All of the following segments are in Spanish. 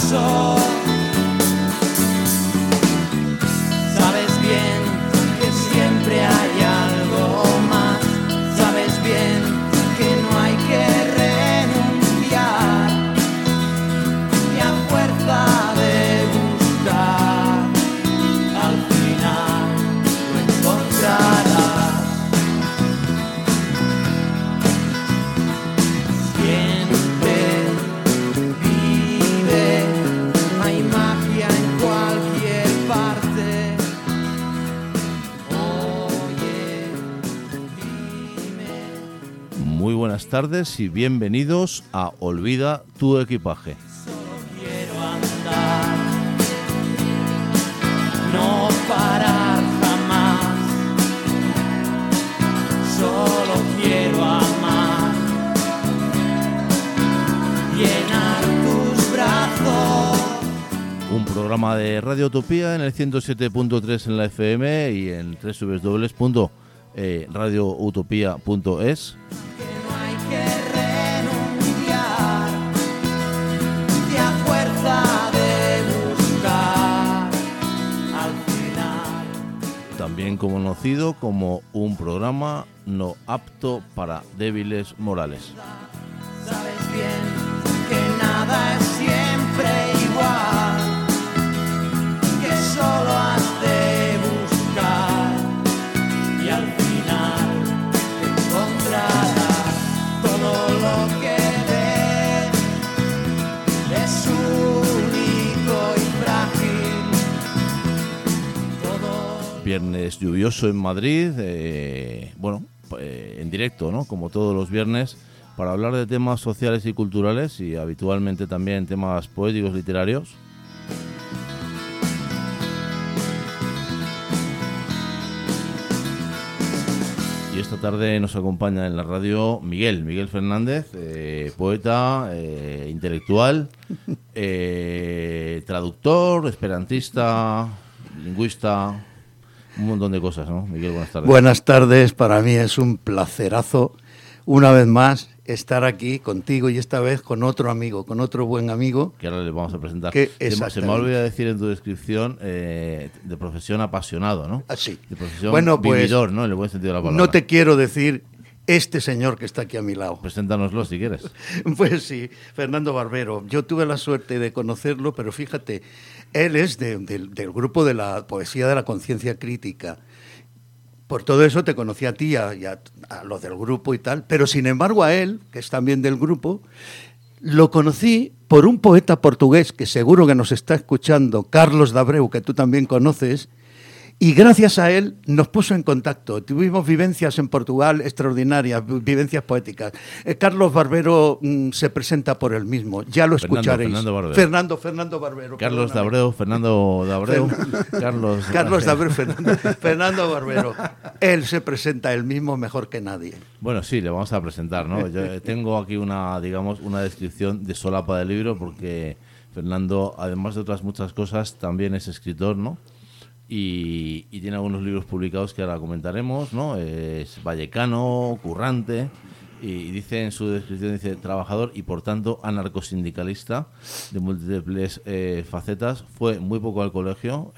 paso. Sabes bien que siempre hay algo más. Sabes bien que no hay que renunciar, y a fuerza de buscar, al final lo encontrarás. Siempre vive, hay magia en cualquier parte. Oye, dime. Muy buenas tardes y bienvenidos a Olvida tu equipaje. Solo quiero andar, no parar jamás. Solo quiero amar, llenar tus brazos. Un programa de Radio Utopía en el 107.3 en la FM y en www.radioutopia.es. Que no hay que renunciar, y a fuerza de buscar, al final. También conocido como un programa no apto para débiles morales. Sabes bien que nada es siempre igual, que solo has de buscar, y al final encontrarás todo lo que ves. Es único y frágil. Todo. Viernes lluvioso en Madrid, en directo, ¿no? Como todos los viernes, para hablar de temas sociales y culturales y habitualmente también temas poéticos literarios. Y esta tarde nos acompaña en la radio Miguel Fernández, poeta, intelectual, traductor, esperantista, lingüista, un montón de cosas, ¿no? Miguel, buenas tardes. Buenas tardes, para mí es un placerazo una vez más estar aquí contigo y esta vez con otro amigo, con otro buen amigo. Que ahora le vamos a presentar. Que se me olvidó decir en tu descripción de profesión apasionado, ¿no? Así. De profesión Pues, vividor, ¿no? En el buen sentido de la palabra. No te quiero decir este señor que está aquí a mi lado. Preséntanoslo si quieres. Pues sí, Fernando Barbero. Yo tuve la suerte de conocerlo, pero fíjate, él es del grupo de la poesía de la conciencia crítica. Por todo eso te conocí a ti, a los del grupo y tal, pero sin embargo a él, que es también del grupo, lo conocí por un poeta portugués que seguro que nos está escuchando, Carlos de Abreu, que tú también conoces, y gracias a él nos puso en contacto. Tuvimos vivencias en Portugal extraordinarias, vivencias poéticas. Carlos Barbero se presenta por él mismo, ya lo escucharéis. Fernando Barbero. Carlos de Abreu, Fernando de Abreu. Carlos de Abreu, Fernando Barbero. Él se presenta él mismo mejor que nadie. Bueno, sí, le vamos a presentar, ¿no? Yo tengo aquí una descripción de solapa del libro porque Fernando, además de otras muchas cosas, también es escritor, ¿no? Y tiene algunos libros publicados que ahora comentaremos, ¿no? Es vallecano, currante, y dice en su descripción, dice trabajador y por tanto anarcosindicalista de múltiples facetas. Fue muy poco al colegio,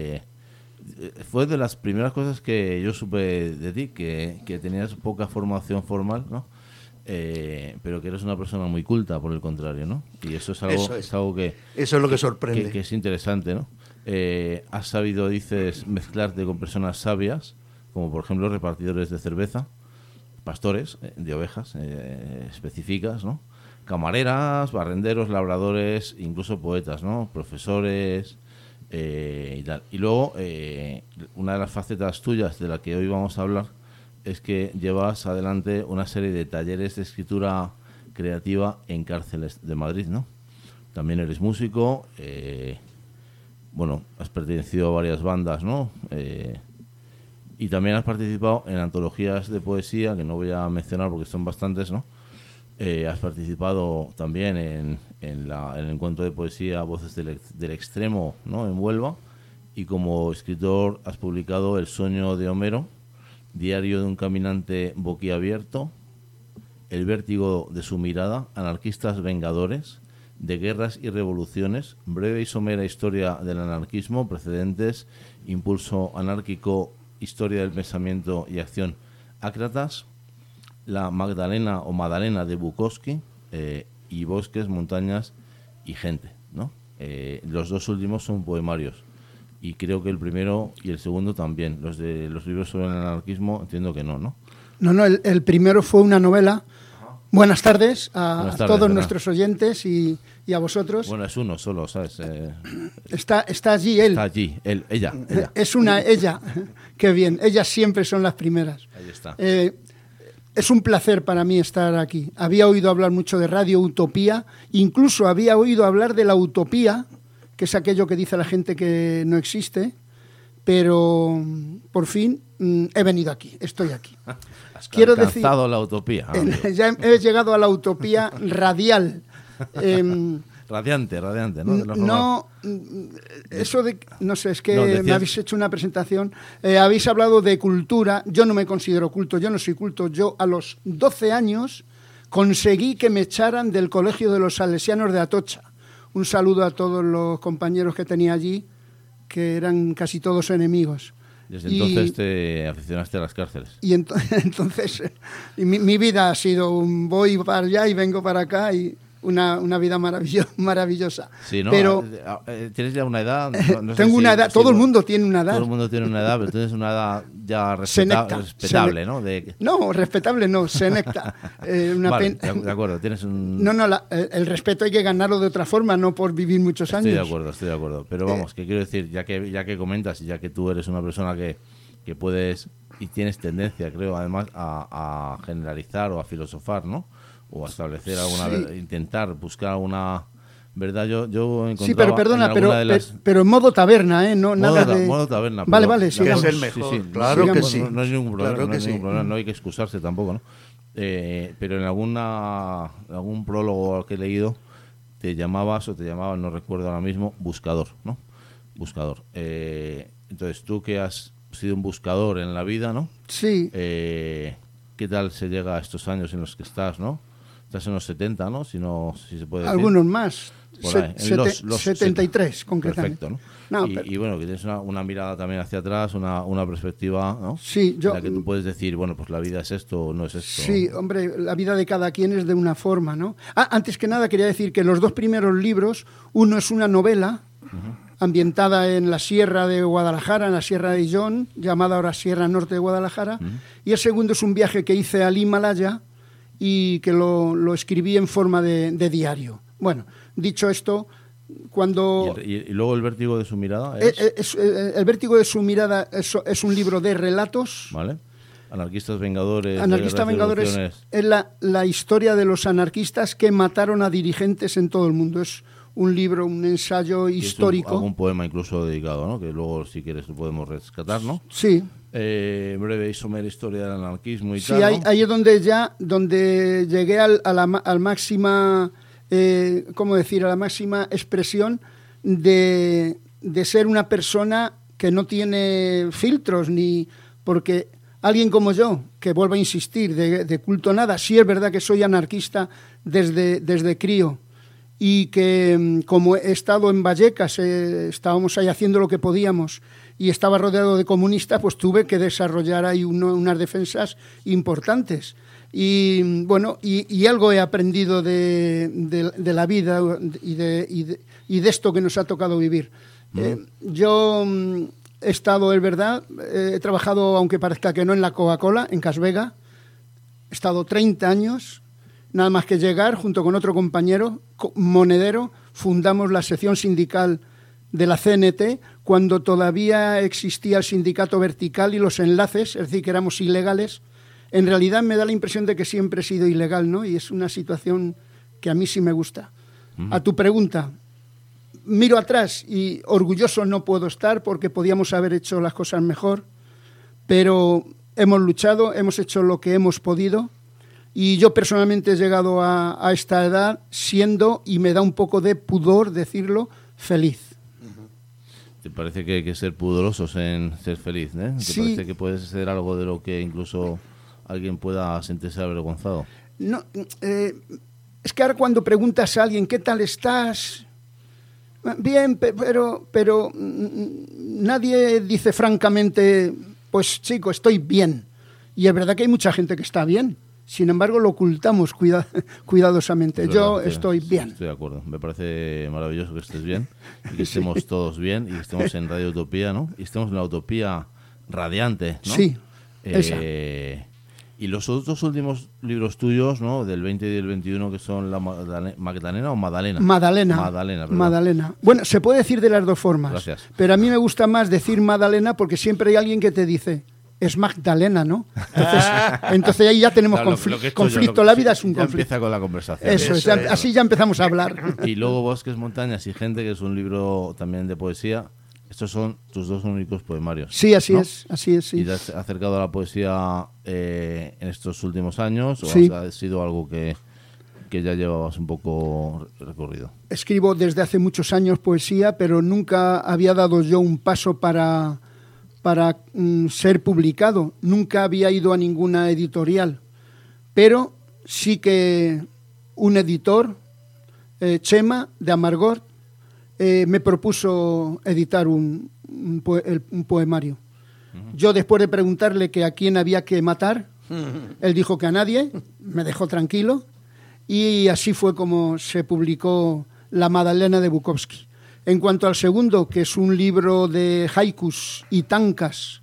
fue de las primeras cosas que yo supe de ti, que tenías poca formación formal, ¿no? Pero que eres una persona muy culta, por el contrario, ¿no? Y eso es algo que... Eso es lo que sorprende. Que es interesante, ¿no? Has sabido, dices, mezclarte con personas sabias, como por ejemplo repartidores de cerveza, pastores de ovejas específicas, ¿no? Camareras, barrenderos, labradores, incluso poetas, ¿no? Profesores y tal. Y luego, una de las facetas tuyas de la que hoy vamos a hablar es que llevas adelante una serie de talleres de escritura creativa en cárceles de Madrid, ¿no? También eres músico, has pertenecido a varias bandas, ¿no? Y también has participado en antologías de poesía, que no voy a mencionar porque son bastantes, ¿no? Has participado también en el encuentro de poesía Voces del Extremo, ¿no? En Huelva, y como escritor has publicado El sueño de Homero, Diario de un caminante boquiabierto, El vértigo de su mirada, Anarquistas vengadores, de guerras y revoluciones, breve y somera historia del anarquismo, precedentes, impulso anárquico, historia del pensamiento y acción ácratas, la Magdalena o Madalena de Bukowski, y bosques, montañas y gente, ¿no? Los dos últimos son poemarios y creo que el primero y el segundo también. Los de los libros sobre el anarquismo entiendo que no, ¿no? No, el primero fue una novela. Buenas tardes a Buenas tardes, todos ¿verdad? nuestros oyentes y a vosotros. Bueno, es uno solo, ¿sabes? Está allí él. Está allí, ella. Es una ella. Qué bien. Ellas siempre son las primeras. Ahí está. Es un placer para mí estar aquí. Había oído hablar mucho de Radio Utopía, incluso había oído hablar de la utopía, que es aquello que dice la gente que no existe, pero por fin he venido aquí, estoy aquí. Has Quiero alcanzado la utopía. Ya he llegado a la utopía radial. Radiante, ¿no? De la forma- No, eso de, no sé, es que No, decías- me habéis hecho una presentación, habéis hablado de cultura, yo no me considero culto, yo no soy culto, yo a los 12 años conseguí que me echaran del colegio de los salesianos de Atocha. Un saludo a todos los compañeros que tenía allí, que eran casi todos enemigos. Desde entonces te aficionaste a las cárceles. Y entonces mi vida ha sido un voy para allá y vengo para acá y una vida maravillosa. Sí, ¿no? Pero tienes ya una edad. No sé tengo si- una edad, si todo el vos- mundo tiene una edad. Todo el mundo tiene una edad, pero tienes una edad ya Senecta, respetable, ¿no? No, respetable no, senecta. Vale, de acuerdo, tienes un... No, el respeto hay que ganarlo de otra forma, no por vivir muchos Estoy años. de acuerdo. Pero vamos, que quiero decir, ya que comentas y ya que tú eres una persona que puedes y tienes tendencia, creo, además, a generalizar o a filosofar, ¿no? O a establecer alguna... intentar buscar alguna... ¿Verdad? Yo encontraba... Sí, pero perdona, en alguna de las- pero en modo taberna, ¿eh? No, nada de... modo taberna. Vale, pero- vale, Que sigamos. es el mejor, Sí, claro que sigamos. sí. No hay ningún problema, Claro que sí. no hay que excusarse tampoco, ¿no? Pero en algún prólogo que he leído te llamaban, no recuerdo ahora mismo, buscador, ¿no? Buscador. Entonces, tú que has sido un buscador en la vida, ¿no? Sí, ¿Qué tal se llega a estos años en los que estás, ¿no? Estás en los 70, ¿no? Si se puede decir. algunos más. Por ahí, en los 73, concretamente. Perfecto, ¿no? No, Y bueno, que tienes una mirada también hacia atrás, una perspectiva, ¿no? Sí, En la que tú puedes decir, bueno, pues la vida es esto o no es esto. Sí, hombre, la vida de cada quien es de una forma, ¿no? Antes que nada quería decir que los dos primeros libros, uno es una novela ambientada en la Sierra de Guadalajara, en la Sierra de Illón, llamada ahora Sierra Norte de Guadalajara, y el segundo es un viaje que hice al Himalaya y que lo escribí en forma de diario. Bueno, dicho esto, cuando... Y luego el vértigo de su mirada es... El vértigo de su mirada es un libro de relatos. ¿Vale? Anarquistas Vengadores. Anarquistas Vengadores es la historia de los anarquistas que mataron a dirigentes en todo el mundo. Es un libro, un ensayo histórico. Algún poema incluso dedicado, ¿no? Que luego, si quieres, lo podemos rescatar, ¿no? Sí. Breve y somera historia del anarquismo y Sí, tal, ¿no? ahí es donde llegué al máxima, ¿cómo decir? A la máxima expresión de ser una persona que no tiene filtros ni... Porque alguien como yo, que vuelvo a insistir, de culto nada, sí es verdad que soy anarquista desde crío y que como he estado en Vallecas, estábamos ahí haciendo lo que podíamos y estaba rodeado de comunistas, pues tuve que desarrollar ahí unas defensas importantes. Y bueno, y algo he aprendido de la vida y de esto que nos ha tocado vivir. Yo he estado, es verdad, he trabajado, aunque parezca que no, en la Coca-Cola, en Cas Vega. He estado 30 años, nada más que llegar, junto con otro compañero, monedero, fundamos la sección sindical de la CNT, cuando todavía existía el sindicato vertical y los enlaces, es decir, que éramos ilegales. En realidad me da la impresión de que siempre he sido ilegal, ¿no? Y es una situación que a mí sí me gusta. A tu pregunta, miro atrás y orgulloso no puedo estar porque podíamos haber hecho las cosas mejor, pero hemos luchado, hemos hecho lo que hemos podido y yo personalmente he llegado a esta edad siendo, y me da un poco de pudor decirlo, feliz. ¿Te parece que hay que ser pudorosos en ser feliz, ¿eh? ¿Te Sí. parece que puedes ser algo de lo que incluso alguien pueda sentirse avergonzado? No, es que ahora cuando preguntas a alguien, ¿qué tal estás? Bien, pero nadie dice francamente, pues chico, estoy bien. Y es verdad que hay mucha gente que está bien. Sin embargo, lo ocultamos cuidadosamente. Es Yo verdad, estoy bien. Estoy de acuerdo. Me parece maravilloso que estés bien y que estemos todos bien y que estemos en Radio Utopía, ¿no? Y estemos en la utopía radiante, ¿no? Sí, esa. Y los otros últimos libros tuyos, ¿no? Del 20 y del 21, que son la Magdalena o Madalena. Madalena. Perdón. Madalena. Bueno, se puede decir de las dos formas. Gracias. Pero a mí me gusta más decir Madalena porque siempre hay alguien que te dice, es Magdalena, ¿no? Entonces ahí ya tenemos Claro, lo que he hecho conflicto. yo, La vida es un ya conflicto. empieza con la conversación. Eso es, así ya empezamos a hablar. Y luego Bosques, Montañas y Gente, que es un libro también de poesía. Estos son tus dos únicos poemarios. Sí, así ¿no? es, sí. ¿Y te has acercado a la poesía en estos últimos años o Sí. ha sido algo que ya llevabas un poco recorrido? Escribo desde hace muchos años poesía, pero nunca había dado yo un paso para ser publicado. Nunca había ido a ninguna editorial. Pero sí que un editor, Chema, de Amargor, me propuso editar un poemario. Yo, después de preguntarle que a quién había que matar, él dijo que a nadie, me dejó tranquilo, y así fue como se publicó La Madalena de Bukowski. En cuanto al segundo, que es un libro de haikus y tankas,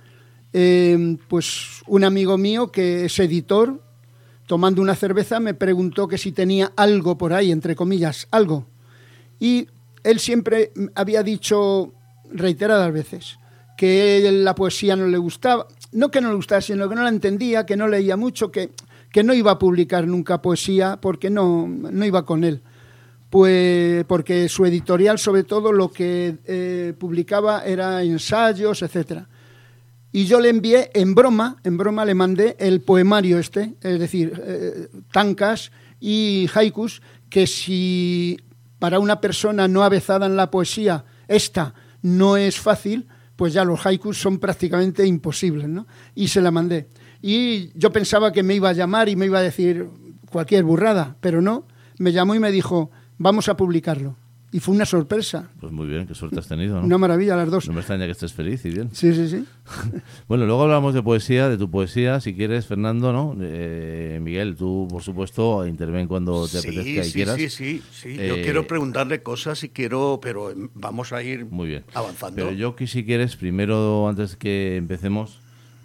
pues un amigo mío que es editor, tomando una cerveza, me preguntó que si tenía algo por ahí, entre comillas, algo. Y él siempre había dicho reiteradas veces que la poesía no le gustaba, no que no le gustaba, sino que no la entendía, que no leía mucho, que no iba a publicar nunca poesía porque no iba con él. Pues porque su editorial, sobre todo, lo que publicaba era ensayos, etcétera. Y yo le envié, en broma le mandé el poemario es decir, tankas y haikus, que si para una persona no avezada en la poesía esta no es fácil, pues ya los haikus son prácticamente imposibles, ¿no? Y se la mandé. Y yo pensaba que me iba a llamar y me iba a decir cualquier burrada, pero no. Me llamó y me dijo, vamos a publicarlo. Y fue una sorpresa. Pues muy bien, qué suerte has tenido, ¿no? Una maravilla, las dos. No me extraña que estés feliz y bien. Sí. Bueno, luego hablamos de poesía, de tu poesía, si quieres, Fernando, ¿no? Miguel, tú, por supuesto, interven cuando te apetezca y quieras. Sí. Yo quiero preguntarle cosas y quiero, pero vamos a ir muy bien. avanzando. Pero yo, que si quieres, primero, antes que empecemos,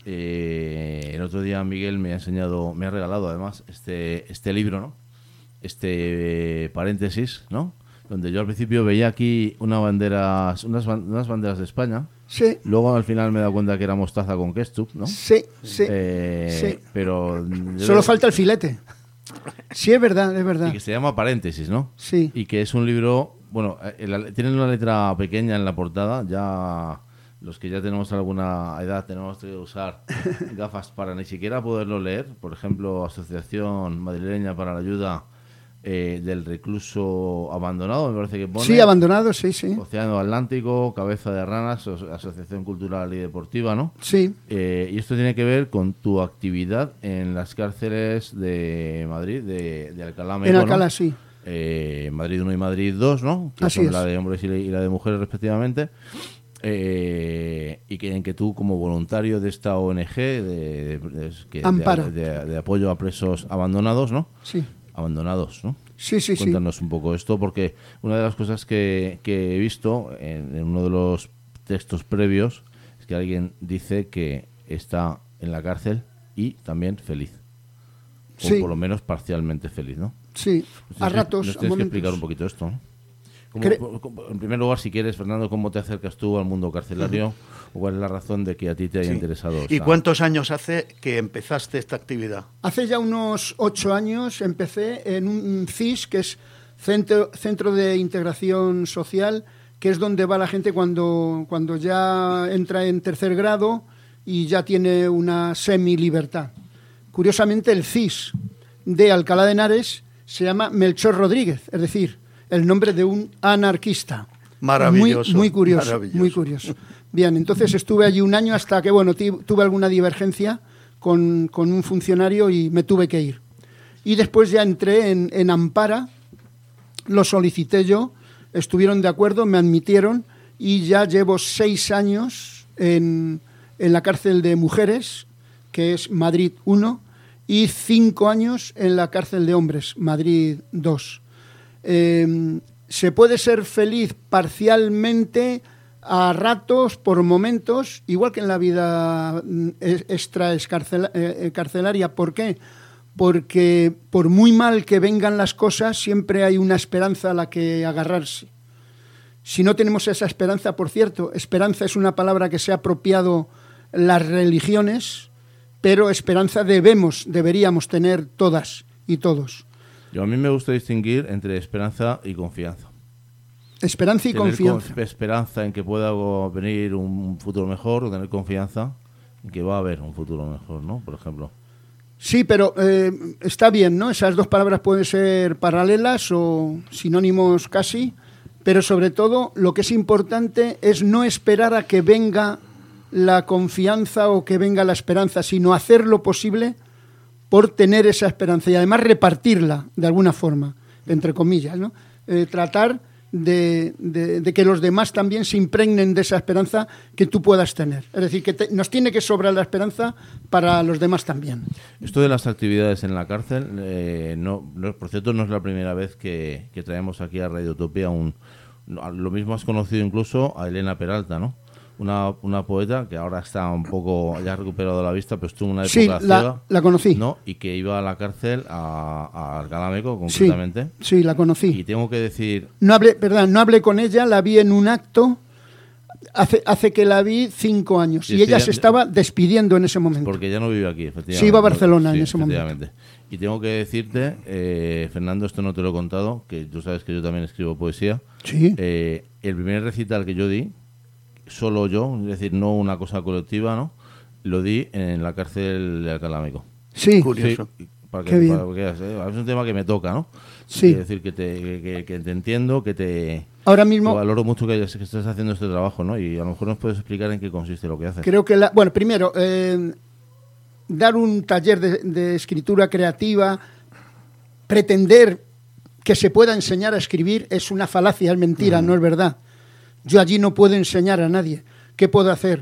el otro día Miguel me ha regalado además este libro, ¿no? Paréntesis, ¿no? Donde yo al principio veía aquí unas banderas de España. Sí. Luego al final me he dado cuenta que era mostaza con ketchup, ¿no? Sí. Pero Solo falta el filete. Sí, es verdad. Y que se llama Paréntesis, ¿no? Sí. Y que es un libro, bueno, tienen una letra pequeña en la portada, ya los que ya tenemos alguna edad tenemos que usar gafas para ni siquiera poderlo leer. Por ejemplo, Asociación Madrileña para la Ayuda del Recluso Abandonado, me parece que pone. Sí, abandonado, sí. Océano Atlántico, Cabeza de Ranas, Asociación Cultural y Deportiva, ¿no? Sí. Y esto tiene que ver con tu actividad en las cárceles de Madrid, de Alcalá Meco, En Alcalá, ¿no? sí. Madrid 1 y Madrid 2, ¿no? Que Así son es. la de hombres y la de mujeres respectivamente. Y en que tú, como voluntario de esta ONG Ampara. de apoyo a presos abandonados, ¿no? Sí. Abandonados, ¿no? Sí. Cuéntanos un poco esto, porque una de las cosas que he visto en uno de los textos previos es que alguien dice que está en la cárcel y también feliz. O Sí. por lo menos parcialmente feliz, ¿no? Sí, a ratos, Nos a tienes que momentos. explicar un poquito esto, ¿no? En primer lugar, si quieres, Fernando, ¿cómo te acercas tú al mundo carcelario? ¿O cuál es la razón de que a ti te haya interesado? ¿Y cuántos años hace que empezaste esta actividad? Hace ya unos 8 años empecé en un CIS, que es Centro de Integración Social, que es donde va la gente cuando ya entra en tercer grado y ya tiene una semi-libertad. Curiosamente, el CIS de Alcalá de Henares se llama Melchor Rodríguez, es decir, el nombre de un anarquista. Maravilloso. Muy curioso, maravilloso. muy curioso. Bien, entonces estuve allí un año hasta que, tuve alguna divergencia con un funcionario y me tuve que ir. y después ya entré en Ampara, lo solicité yo, estuvieron de acuerdo, me admitieron y ya llevo 6 años en la cárcel de mujeres, que es Madrid 1, y 5 años en la cárcel de hombres, Madrid 2. Se puede ser feliz parcialmente, a ratos, por momentos, igual que en la vida carcelaria. ¿Por qué? Porque por muy mal que vengan las cosas, siempre hay una esperanza a la que agarrarse. Si no tenemos esa esperanza, por cierto, esperanza es una palabra que se ha apropiado las religiones, pero esperanza deberíamos tener todas y todos. A mí me gusta distinguir entre esperanza y confianza. Esperanza y confianza. Esperanza en que pueda venir un futuro mejor, o tener confianza en que va a haber un futuro mejor, ¿no? Por ejemplo. Sí, pero está bien, ¿no? Esas dos palabras pueden ser paralelas o sinónimos casi, pero sobre todo lo que es importante es no esperar a que venga la confianza o que venga la esperanza, sino hacer lo posible por tener esa esperanza y además repartirla de alguna forma, entre comillas, ¿no? Tratar de que los demás también se impregnen de esa esperanza que tú puedas tener. Es decir, que nos tiene que sobrar la esperanza para los demás también. Esto de las actividades en la cárcel, por cierto, no es la primera vez que traemos aquí a Radio Utopía lo mismo has conocido incluso a Elena Peralta, ¿no? Una poeta que ahora está un poco, ya ha recuperado la vista, pero estuvo una época ciega. La conocí. ¿No? Y que iba a la cárcel, a Alcalá Meco, concretamente. Sí, la conocí. Y tengo que decir... No hablé con ella, la vi en un acto, hace que la vi 5 años. Y ella se estaba despidiendo en ese momento. Porque ya no vive aquí, efectivamente. Sí, iba a Barcelona en ese momento. Y tengo que decirte, Fernando, esto no te lo he contado, que tú sabes que yo también escribo poesía. Sí. El primer recital que yo di, solo yo, es decir, no una cosa colectiva, ¿no? Lo di en la cárcel de Alcalá Meco. Sí. Curioso. Sí, para que veas, es un tema que me toca, ¿no? Sí. Es decir, que te entiendo, que te... Ahora mismo... valoro mucho que estés haciendo este trabajo, ¿no? Y a lo mejor nos puedes explicar en qué consiste lo que haces. Creo que primero, dar un taller de escritura creativa, pretender que se pueda enseñar a escribir es una falacia, es mentira, no es verdad. Yo allí no puedo enseñar a nadie. ¿Qué puedo hacer?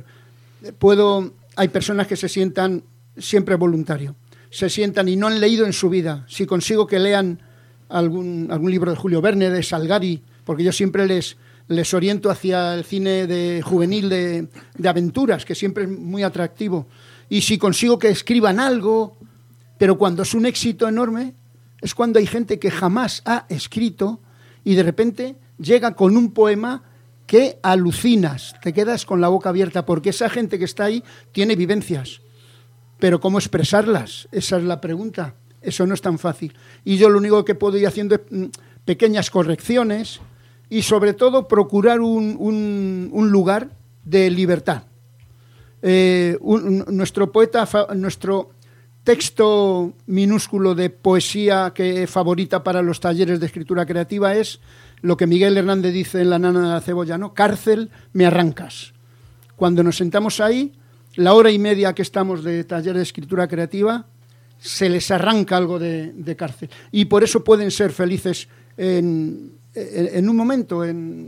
Hay personas que se sientan siempre voluntario. Se sientan y no han leído en su vida. Si consigo que lean algún libro de Julio Verne, de Salgari, porque yo siempre les oriento hacia el cine juvenil de aventuras, que siempre es muy atractivo. Y si consigo que escriban algo, pero cuando es un éxito enorme, es cuando hay gente que jamás ha escrito y de repente llega con un poema que alucinas, te quedas con la boca abierta, porque esa gente que está ahí tiene vivencias. Pero ¿cómo expresarlas? Esa es la pregunta. Eso no es tan fácil. Y yo lo único que puedo ir haciendo es pequeñas correcciones y sobre todo procurar un lugar de libertad. Nuestro texto minúsculo de poesía favorita para los talleres de escritura creativa es lo que Miguel Hernández dice en La nana de la cebolla, ¿no? Cárcel, me arrancas. Cuando nos sentamos ahí, la hora y media que estamos de taller de escritura creativa, se les arranca algo de cárcel. Y por eso pueden ser felices en un momento,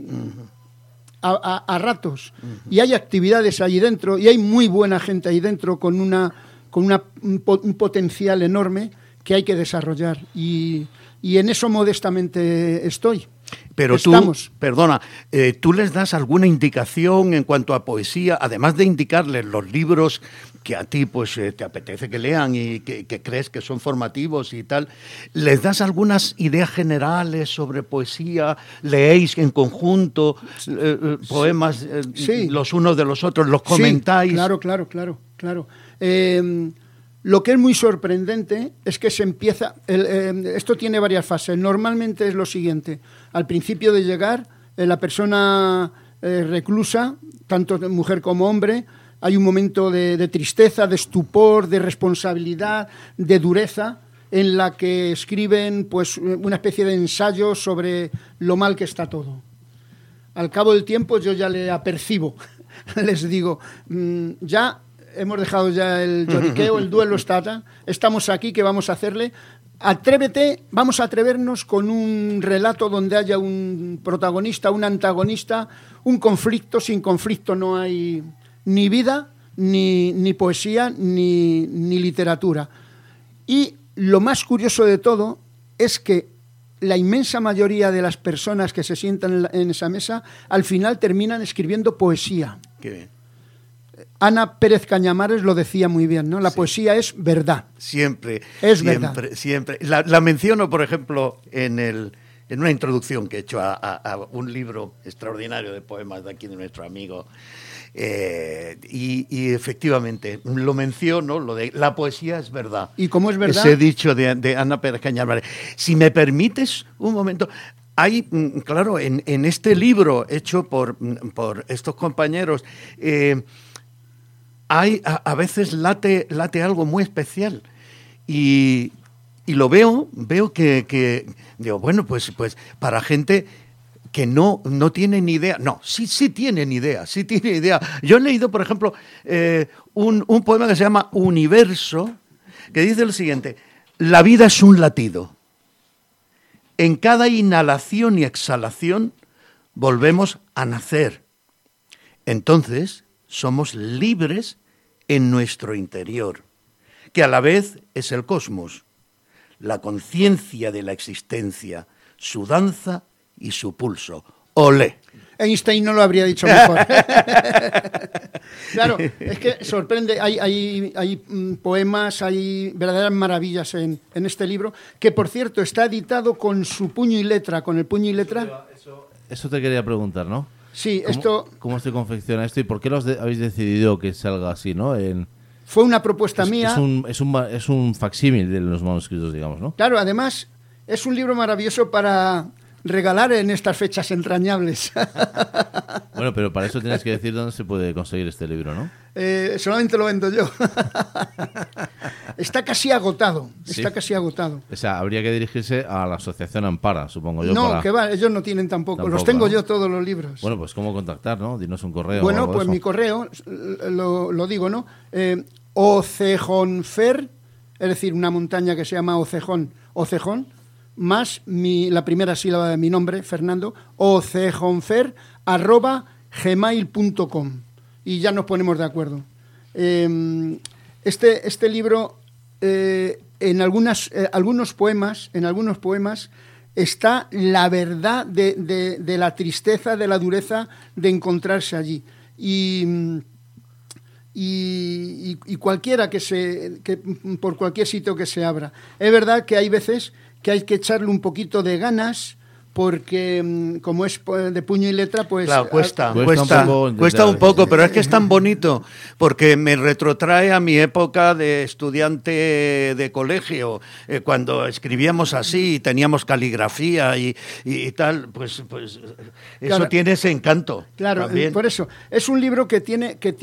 a ratos. Y hay actividades ahí dentro, y hay muy buena gente ahí dentro con un potencial enorme que hay que desarrollar. Y en eso modestamente estoy. Pero Estamos. ¿tú les das alguna indicación en cuanto a poesía, además de indicarles los libros que a ti pues te apetece que lean y que crees que son formativos y tal? ¿Les das algunas ideas generales sobre poesía? ¿Leéis en conjunto poemas los unos de los otros? ¿Los comentáis? Sí, claro. Lo que es muy sorprendente es que se empieza... esto tiene varias fases. Normalmente es lo siguiente. Al principio de llegar, la persona reclusa, tanto mujer como hombre, hay un momento de tristeza, de estupor, de responsabilidad, de dureza, en la que escriben pues una especie de ensayo sobre lo mal que está todo. Al cabo del tiempo yo ya le apercibo. Les digo, ya hemos dejado ya el lloriqueo, el duelo está. Estamos aquí, ¿qué vamos a hacerle? Atrévete, vamos a atrevernos con un relato donde haya un protagonista, un antagonista, un conflicto. Sin conflicto no hay ni vida, ni poesía, ni literatura. Y lo más curioso de todo es que la inmensa mayoría de las personas que se sientan en esa mesa al final terminan escribiendo poesía. Qué bien. Ana Pérez Cañamares lo decía muy bien, ¿no? La poesía es verdad. Siempre. Es siempre, verdad. Siempre. La menciono, por ejemplo, en una introducción que he hecho a un libro extraordinario de poemas de aquí de nuestro amigo. Y efectivamente, lo menciono, lo de la poesía es verdad. ¿Y cómo es verdad? Ese dicho de Ana Pérez Cañamares. Si me permites un momento... Hay, claro, en este libro hecho por estos compañeros... a veces late algo muy especial y lo veo que digo, bueno, pues para gente que no tiene ni idea, no, sí tiene idea. Yo he leído, por ejemplo, un poema que se llama Universo, que dice lo siguiente: la vida es un latido. En cada inhalación y exhalación volvemos a nacer. Entonces somos libres en nuestro interior, que a la vez es el cosmos, la conciencia de la existencia, su danza y su pulso. ¡Olé! Einstein no lo habría dicho mejor. Claro, es que sorprende, hay poemas, hay verdaderas maravillas en este libro, que por cierto está editado con su puño y letra, con el puño y letra. Eso te quería preguntar, ¿no? Sí, ¿Cómo se confecciona esto y por qué habéis decidido que salga así, ¿no? Fue una propuesta mía. Es un facsímil de los manuscritos, digamos, ¿no? Claro, además es un libro maravilloso para regalar en estas fechas entrañables. Bueno, pero para eso tienes que decir dónde se puede conseguir este libro, ¿no? Solamente lo vendo yo. Está casi agotado. ¿Sí? Está casi agotado. O sea, habría que dirigirse a la Asociación Ampara, supongo yo. No, que va, ellos no tienen tampoco. Los tengo, ¿no? Yo todos los libros. Bueno, pues ¿cómo contactar, no? Dinos un correo. Bueno, o algo pues de eso. mi correo, lo digo, ¿no? Ocejonfer, es decir, una montaña que se llama Ocejón, más la primera sílaba de mi nombre, Fernando, ocejonfer@gmail.com, y ya nos ponemos de acuerdo. Este libro, en algunos poemas está la verdad de la tristeza, de la dureza de encontrarse allí. Y cualquiera que por cualquier sitio que se abra. Es verdad que hay veces que hay que echarle un poquito de ganas, porque como es de puño y letra, pues... Claro, cuesta un un poco, pero es que es tan bonito, porque me retrotrae a mi época de estudiante de colegio, cuando escribíamos así, y teníamos caligrafía y tal, pues eso claro, tiene ese encanto. Claro, también. Por eso. Es un libro que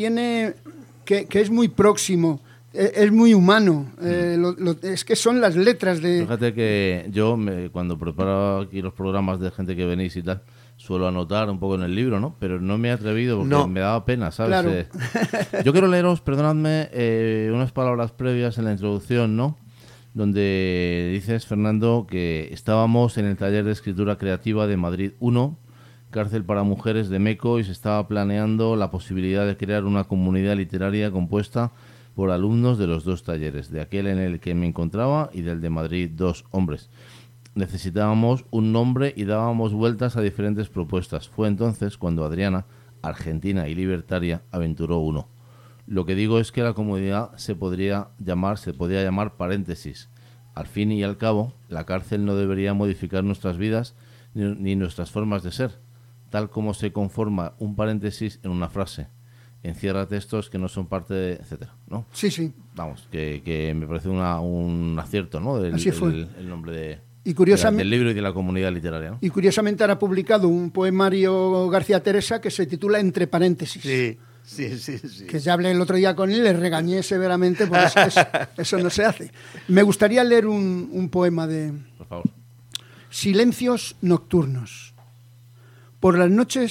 es muy próximo, es muy humano. Es que son las letras de... Fíjate que yo, cuando preparo aquí los programas de gente que venís y tal, suelo anotar un poco en el libro, ¿no? Pero no me he atrevido porque me daba pena, ¿sabes? Claro. Yo quiero leeros, perdonadme, unas palabras previas en la introducción, ¿no? Donde dices, Fernando, que estábamos en el taller de escritura creativa de Madrid 1, cárcel para mujeres de MECO, y se estaba planeando la posibilidad de crear una comunidad literaria compuesta por alumnos de los dos talleres, de aquel en el que me encontraba y del de Madrid 2 hombres. Necesitábamos un nombre y dábamos vueltas a diferentes propuestas. Fue entonces cuando Adriana, argentina y libertaria, aventuró uno. Lo que digo es que la comunidad se podía llamar paréntesis. Al fin y al cabo, la cárcel no debería modificar nuestras vidas ni nuestras formas de ser, tal como se conforma un paréntesis en una frase. Encierra textos que no son parte de... etcétera, ¿no? Sí, sí. Vamos, que me parece un acierto, ¿no? Así fue. El nombre del libro y de la comunidad literaria, ¿no? Y curiosamente ahora ha publicado un poemario García Teresa que se titula Entre paréntesis. Sí. Que ya hablé el otro día con él, le regañé severamente porque eso no se hace. Me gustaría leer un poema de... Por favor. Silencios nocturnos. Por las noches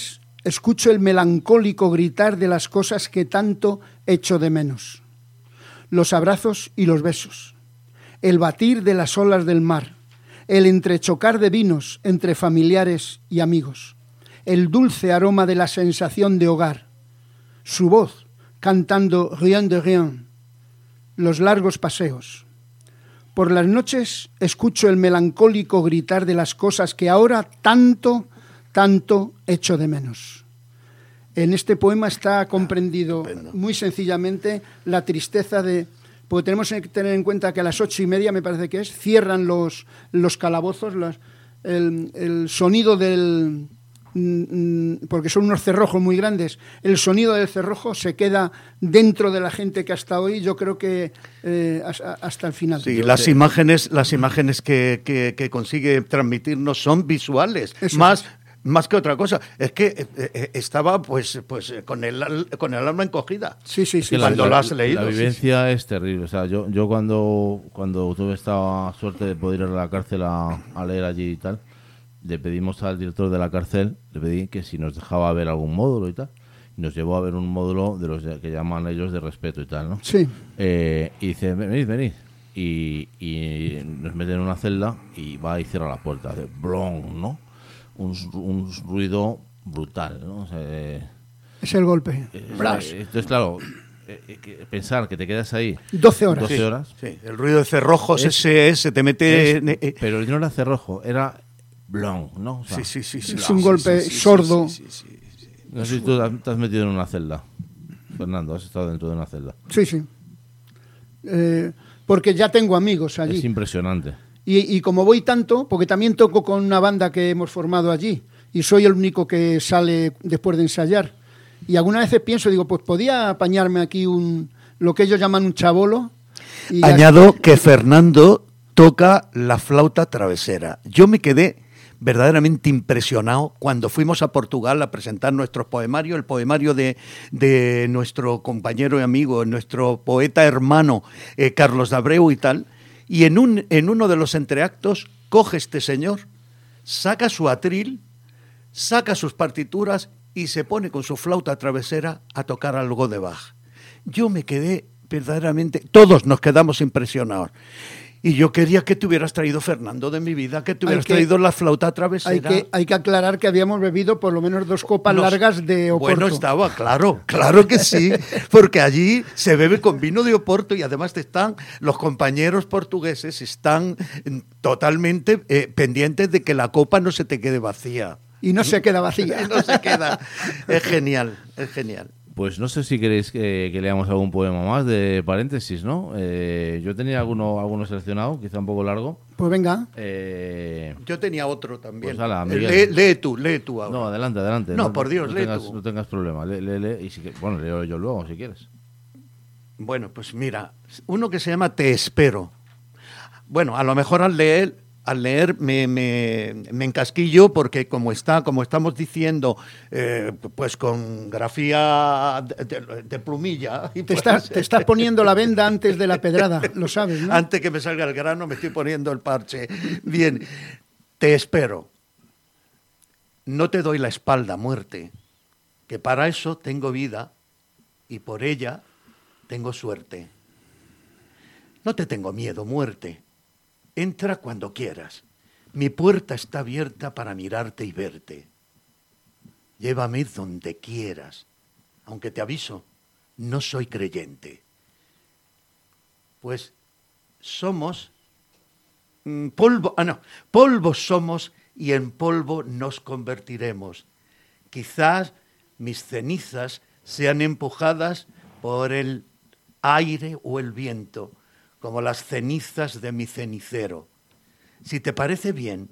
escucho el melancólico gritar de las cosas que tanto echo de menos. Los abrazos y los besos, el batir de las olas del mar, el entrechocar de vinos entre familiares y amigos, el dulce aroma de la sensación de hogar, su voz cantando Rien de Rien, los largos paseos. Por las noches escucho el melancólico gritar de las cosas que ahora tanto echo de menos. En este poema está comprendido muy sencillamente la tristeza de... Porque tenemos que tener en cuenta que a las 8:30, me parece que es, cierran los calabozos, el sonido del... porque son unos cerrojos muy grandes, el sonido del cerrojo se queda dentro de la gente que hasta hoy, yo creo que hasta el final. Sí, las imágenes que consigue transmitirnos son visuales, más que otra cosa. Es que estaba pues con el alma encogida. Sí. Cuando lo has leído. La vivencia es terrible. O sea, yo cuando tuve esta suerte de poder ir a la cárcel a leer allí y tal, le pedimos al director de la cárcel, le pedí que si nos dejaba ver algún módulo y tal. Y nos llevó a ver un módulo de los que llaman ellos de respeto y tal, ¿no? Sí. Y dice, venid. Y nos meten en una celda y va y cierra la puerta. Hace blon, ¿no? Un ruido brutal, ¿no? O sea, es el golpe. Entonces, claro, pensar que te quedas ahí 12 horas. 12 horas. Sí, el ruido de cerrojos ese te mete... pero no era cerrojo, era blon, ¿no? O sea, sí. Es un golpe sordo. Sí. No sé si tú te has metido en una celda, Fernando, has estado dentro de una celda. Sí. Porque ya tengo amigos allí. Es impresionante. Y como voy tanto, porque también toco con una banda que hemos formado allí, y soy el único que sale después de ensayar. Y algunas veces pienso, digo, pues podía apañarme aquí lo que ellos llaman un chabolo. Añado que Fernando toca la flauta travesera. Yo me quedé verdaderamente impresionado cuando fuimos a Portugal a presentar nuestros poemarios, el poemario de nuestro compañero y amigo, nuestro poeta hermano Carlos de Abreu y tal. Y en uno de los entreactos coge este señor, saca su atril, saca sus partituras y se pone con su flauta travesera a tocar algo de Bach. Yo me quedé verdaderamente, todos nos quedamos impresionados. Y yo quería que te hubieras traído, Fernando, de mi vida, que te hubieras traído la flauta travesera. Hay que aclarar que habíamos bebido por lo menos 2 copas largas de Oporto. Bueno, estaba, claro que sí, porque allí se bebe con vino de Oporto y además los compañeros portugueses están totalmente pendientes de que la copa no se te quede vacía. Y no se queda vacía. No se queda. Es genial. Pues no sé si queréis que leamos algún poema más de paréntesis, ¿no? Yo tenía alguno seleccionado, quizá un poco largo. Pues venga. Yo tenía otro también. Pues ala, Miguel. Lee tú ahora. No, adelante. No, por Dios, lee tú. No tengas problema. Lee, y leo yo luego, si quieres. Bueno, pues mira, uno que se llama Te espero. Bueno, a lo mejor al leer me encasquillo porque como estamos diciendo, pues con grafía de plumilla. Te estás poniendo la venda antes de la pedrada, lo sabes, ¿no? Antes que me salga el grano me estoy poniendo el parche. Bien, te espero. No te doy la espalda, muerte, que para eso tengo vida y por ella tengo suerte. No te tengo miedo, muerte. Entra cuando quieras. Mi puerta está abierta para mirarte y verte. Llévame donde quieras. Aunque te aviso, no soy creyente. Pues somos polvo somos y en polvo nos convertiremos. Quizás mis cenizas sean empujadas por el aire o el viento, como las cenizas de mi cenicero. Si te parece bien,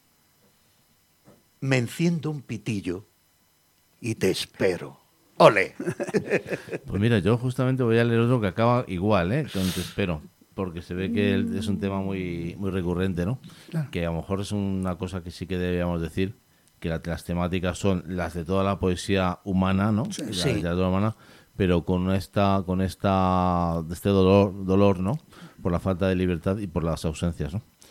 me enciendo un pitillo y te espero. ¡Ole! Pues mira, yo justamente voy a leer otro que acaba igual, con te espero, porque se ve que es un tema muy, muy recurrente, ¿no? Claro. Que a lo mejor es una cosa que sí que debíamos decir, que las temáticas son las de toda la poesía humana, ¿no? Sí. La literatura humana, pero con este dolor, ¿no? Por la falta de libertad y por las ausencias, ¿no?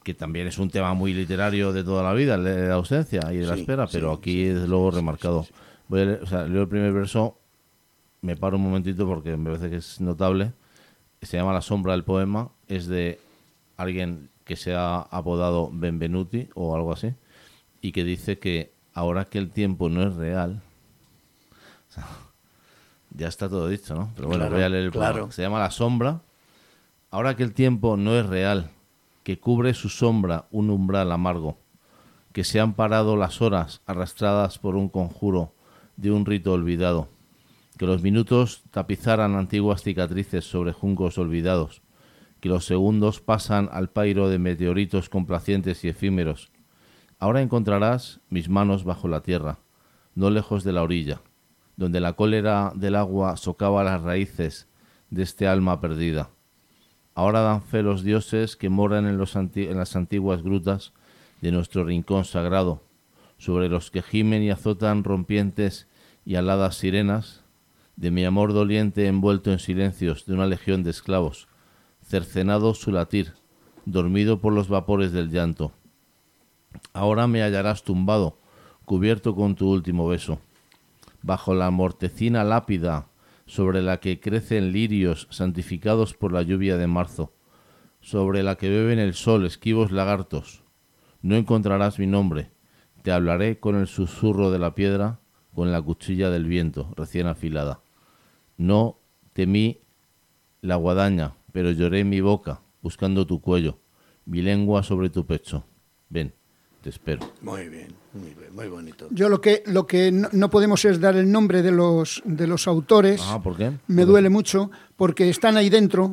que también es un tema muy literario de toda la vida, el de la ausencia y de la Sí, espera, pero sí, aquí sí, desde luego remarcado. Voy a leer, leo el primer verso, me paro un momentito porque me parece que es notable. Se llama La sombra del poema, es de alguien que se ha apodado Benvenuti o algo así, y que dice que ahora que el tiempo no es real, o sea, ya está todo dicho, ¿no? Pero bueno, Claro, voy a leer el claro. poema. Se llama La sombra. Ahora que el tiempo no es real, que cubre su sombra un umbral amargo, que se han parado las horas arrastradas por un conjuro de un rito olvidado, que los minutos tapizaran antiguas cicatrices sobre juncos olvidados, que los segundos pasan al pairo de meteoritos complacientes y efímeros. Ahora encontrarás mis manos bajo la tierra, no lejos de la orilla, donde la cólera del agua socava las raíces de este alma perdida. Ahora dan fe los dioses que moran en las antiguas grutas de nuestro rincón sagrado, sobre los que gimen y azotan rompientes y aladas sirenas, de mi amor doliente envuelto en silencios de una legión de esclavos, cercenado su latir, dormido por los vapores del llanto. Ahora me hallarás tumbado, cubierto con tu último beso, bajo la mortecina lápida sobre la que crecen lirios santificados por la lluvia de marzo, sobre la que beben el sol esquivos lagartos. No encontrarás mi nombre, te hablaré con el susurro de la piedra, con la cuchilla del viento recién afilada. No temí la guadaña, pero lloré en mi boca, buscando tu cuello, mi lengua sobre tu pecho. Ven, te espero. Muy bien, muy bonito. Yo lo que no podemos es dar el nombre de los autores. Ah, ¿por qué? Me duele mucho porque están ahí dentro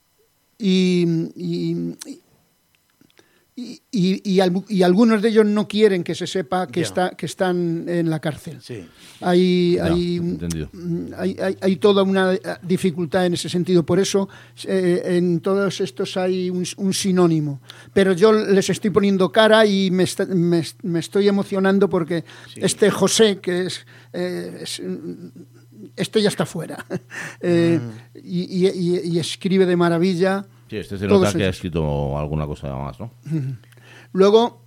y algunos de ellos no quieren que se sepa que Ya. que están en la cárcel. Sí. Entendido. Hay toda una dificultad en ese sentido. Por eso en todos estos hay un sinónimo. Pero yo les estoy poniendo cara y me estoy emocionando porque Sí. este José, que este ya está fuera, y escribe de maravilla. Sí, este se Todos nota que ha ellos. escrito alguna cosa más, ¿no? Luego,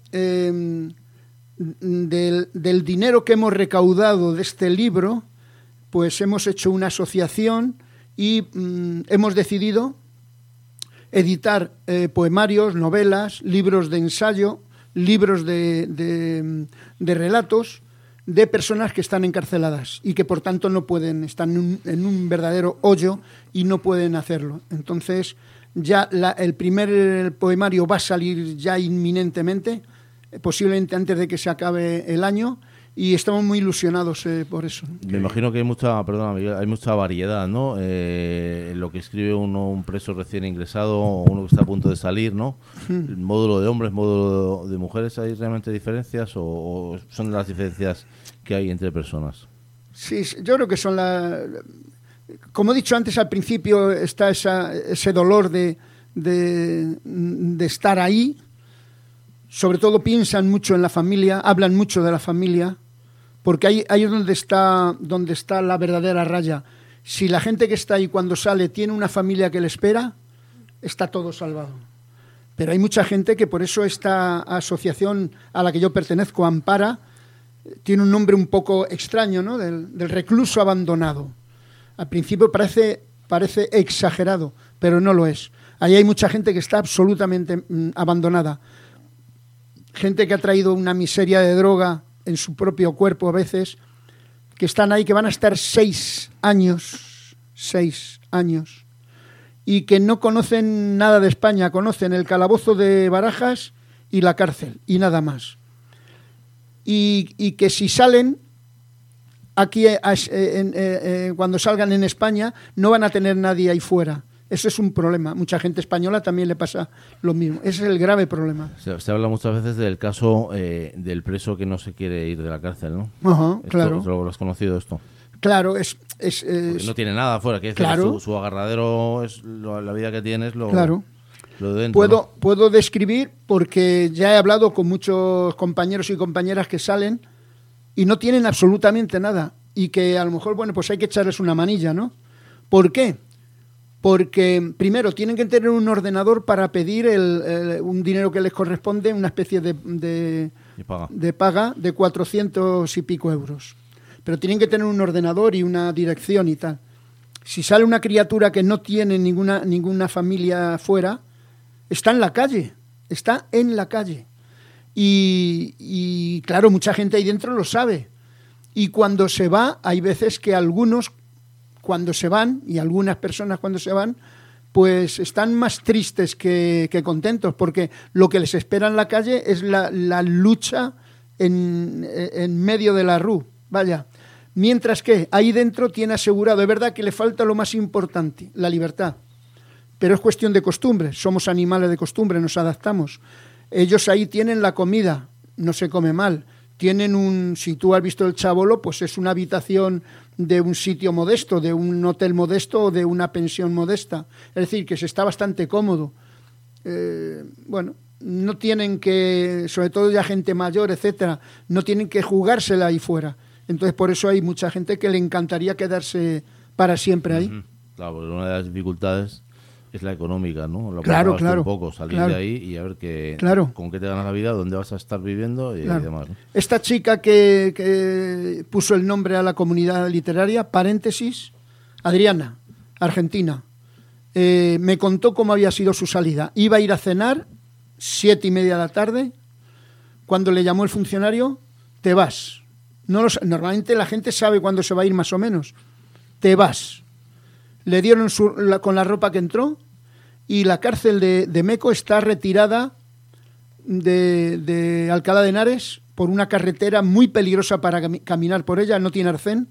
del dinero que hemos recaudado de este libro, pues hemos hecho una asociación y hemos decidido editar poemarios, novelas, libros de ensayo, libros de relatos de personas que están encarceladas y que por tanto no pueden, están en un verdadero hoyo y no pueden hacerlo. Entonces ya el primer poemario va a salir ya inminentemente, posiblemente antes de que se acabe el año, y estamos muy ilusionados por eso. Me imagino que hay mucha, perdona, Miguel, hay mucha variedad, ¿no? Lo que escribe un preso recién ingresado o uno que está a punto de salir, ¿no? El módulo de hombres, módulo de mujeres, ¿hay realmente diferencias o son las diferencias que hay entre personas? Sí, yo creo que son como he dicho antes, al principio está ese dolor de estar ahí. Sobre todo piensan mucho en la familia, hablan mucho de la familia, porque ahí es donde está la verdadera raya. Si la gente que está ahí cuando sale tiene una familia que le espera, está todo salvado. Pero hay mucha gente que por eso esta asociación a la que yo pertenezco, Ampara, tiene un nombre un poco extraño, ¿no? Del recluso abandonado. Al principio parece exagerado, pero no lo es. Ahí hay mucha gente que está absolutamente abandonada. Gente que ha traído una miseria de droga en su propio cuerpo a veces, que están ahí, que van a estar 6 años, y que no conocen nada de España, conocen el calabozo de Barajas y la cárcel, y nada más. Y que si salen aquí, cuando salgan en España, no van a tener nadie ahí fuera. Ese es un problema. Mucha gente española también le pasa lo mismo. Ese es el grave problema. Se habla muchas veces del caso del preso que no se quiere ir de la cárcel, ¿no? Ajá, claro. ¿Lo has conocido esto? Claro, Porque no tiene nada afuera, que claro. Su agarradero, es la vida que tiene es lo de dentro. Puedo describir, porque ya he hablado con muchos compañeros y compañeras que salen y no tienen absolutamente nada. Y que a lo mejor, bueno, pues hay que echarles una manilla, ¿no? ¿Por qué? porque primero tienen que tener un ordenador para pedir un dinero que les corresponde, una especie de paga de 400 y pico euros. Pero tienen que tener un ordenador y una dirección y tal. Si sale una criatura que no tiene ninguna familia fuera, está en la calle. Y claro, mucha gente ahí dentro lo sabe. Y cuando se va, hay veces que algunos, cuando se van, y algunas personas cuando se van, pues están más tristes que contentos, porque lo que les espera en la calle es la lucha en medio de la rue, vaya. Mientras que ahí dentro tiene asegurado, es verdad que le falta lo más importante, la libertad, pero es cuestión de costumbre, somos animales de costumbre, nos adaptamos. Ellos ahí tienen la comida, no se come mal, tienen si tú has visto el Chabolo, pues es una habitación de un sitio modesto, de un hotel modesto o de una pensión modesta, es decir, que se está bastante cómodo. Bueno, no tienen que, sobre todo ya gente mayor, etcétera, no tienen que jugársela ahí fuera. Entonces, por eso hay mucha gente que le encantaría quedarse para siempre ahí. Claro, porque una de las dificultades es la económica, ¿no? Claro. Un poco, salir de ahí y a ver con qué te ganas la vida, dónde vas a estar viviendo y demás, ¿no? Esta chica que puso el nombre a la comunidad literaria, paréntesis, Adriana, Argentina, me contó cómo había sido su salida. Iba a ir a cenar, 7:30 de la tarde, cuando le llamó el funcionario, te vas. Normalmente la gente sabe cuándo se va a ir más o menos. Te vas. Le dieron con la ropa que entró y la cárcel de Meco está retirada de Alcalá de Henares por una carretera muy peligrosa para caminar por ella, no tiene arcén.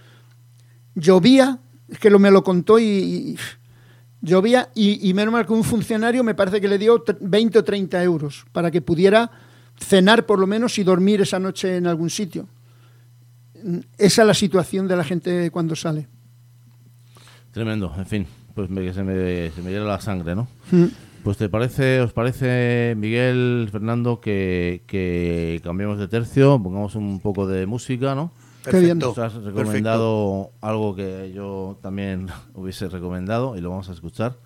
Llovía, es que me lo contó y llovía y menos mal que un funcionario me parece que le dio 20 o 30 euros para que pudiera cenar por lo menos y dormir esa noche en algún sitio. Esa es la situación de la gente cuando sale. Tremendo, en fin, pues se me hiela la sangre, ¿no? Pues os parece, Miguel, Fernando, que cambiemos de tercio, pongamos un poco de música, ¿no? Qué bien. Nos has recomendado algo que yo también hubiese recomendado y lo vamos a escuchar.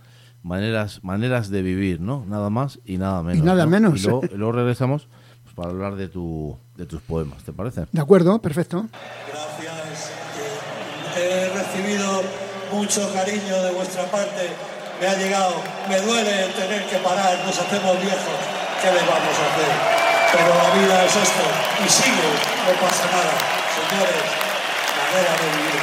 Maneras de vivir, ¿no? Nada más y nada menos. Y nada menos. Y luego regresamos para hablar de tus poemas, ¿te parece? De acuerdo, perfecto. Gracias. He recibido mucho cariño de vuestra parte. Me ha llegado. Me duele tener que parar. Nos hacemos viejos. ¿Qué le vamos a hacer? Pero la vida es esto. Y sigue. No pasa nada. Señores, manera de vivir.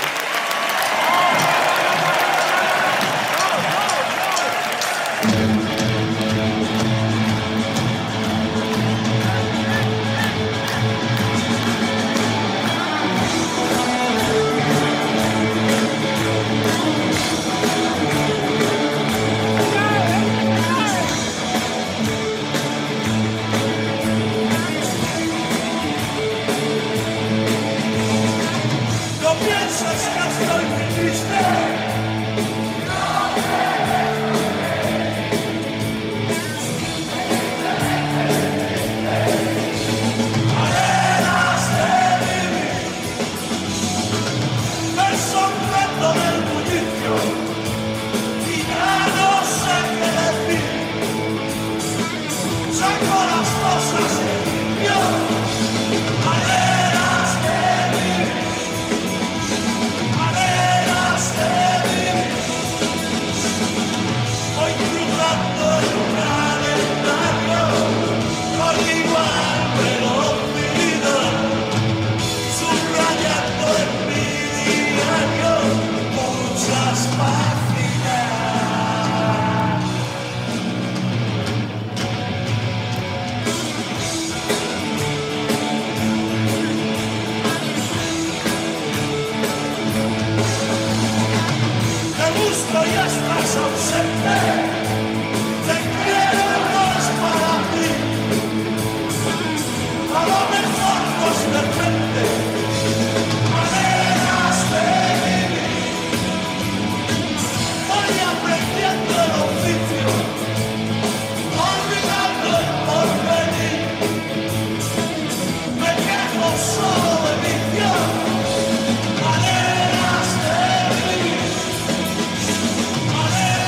Maneras de vivir.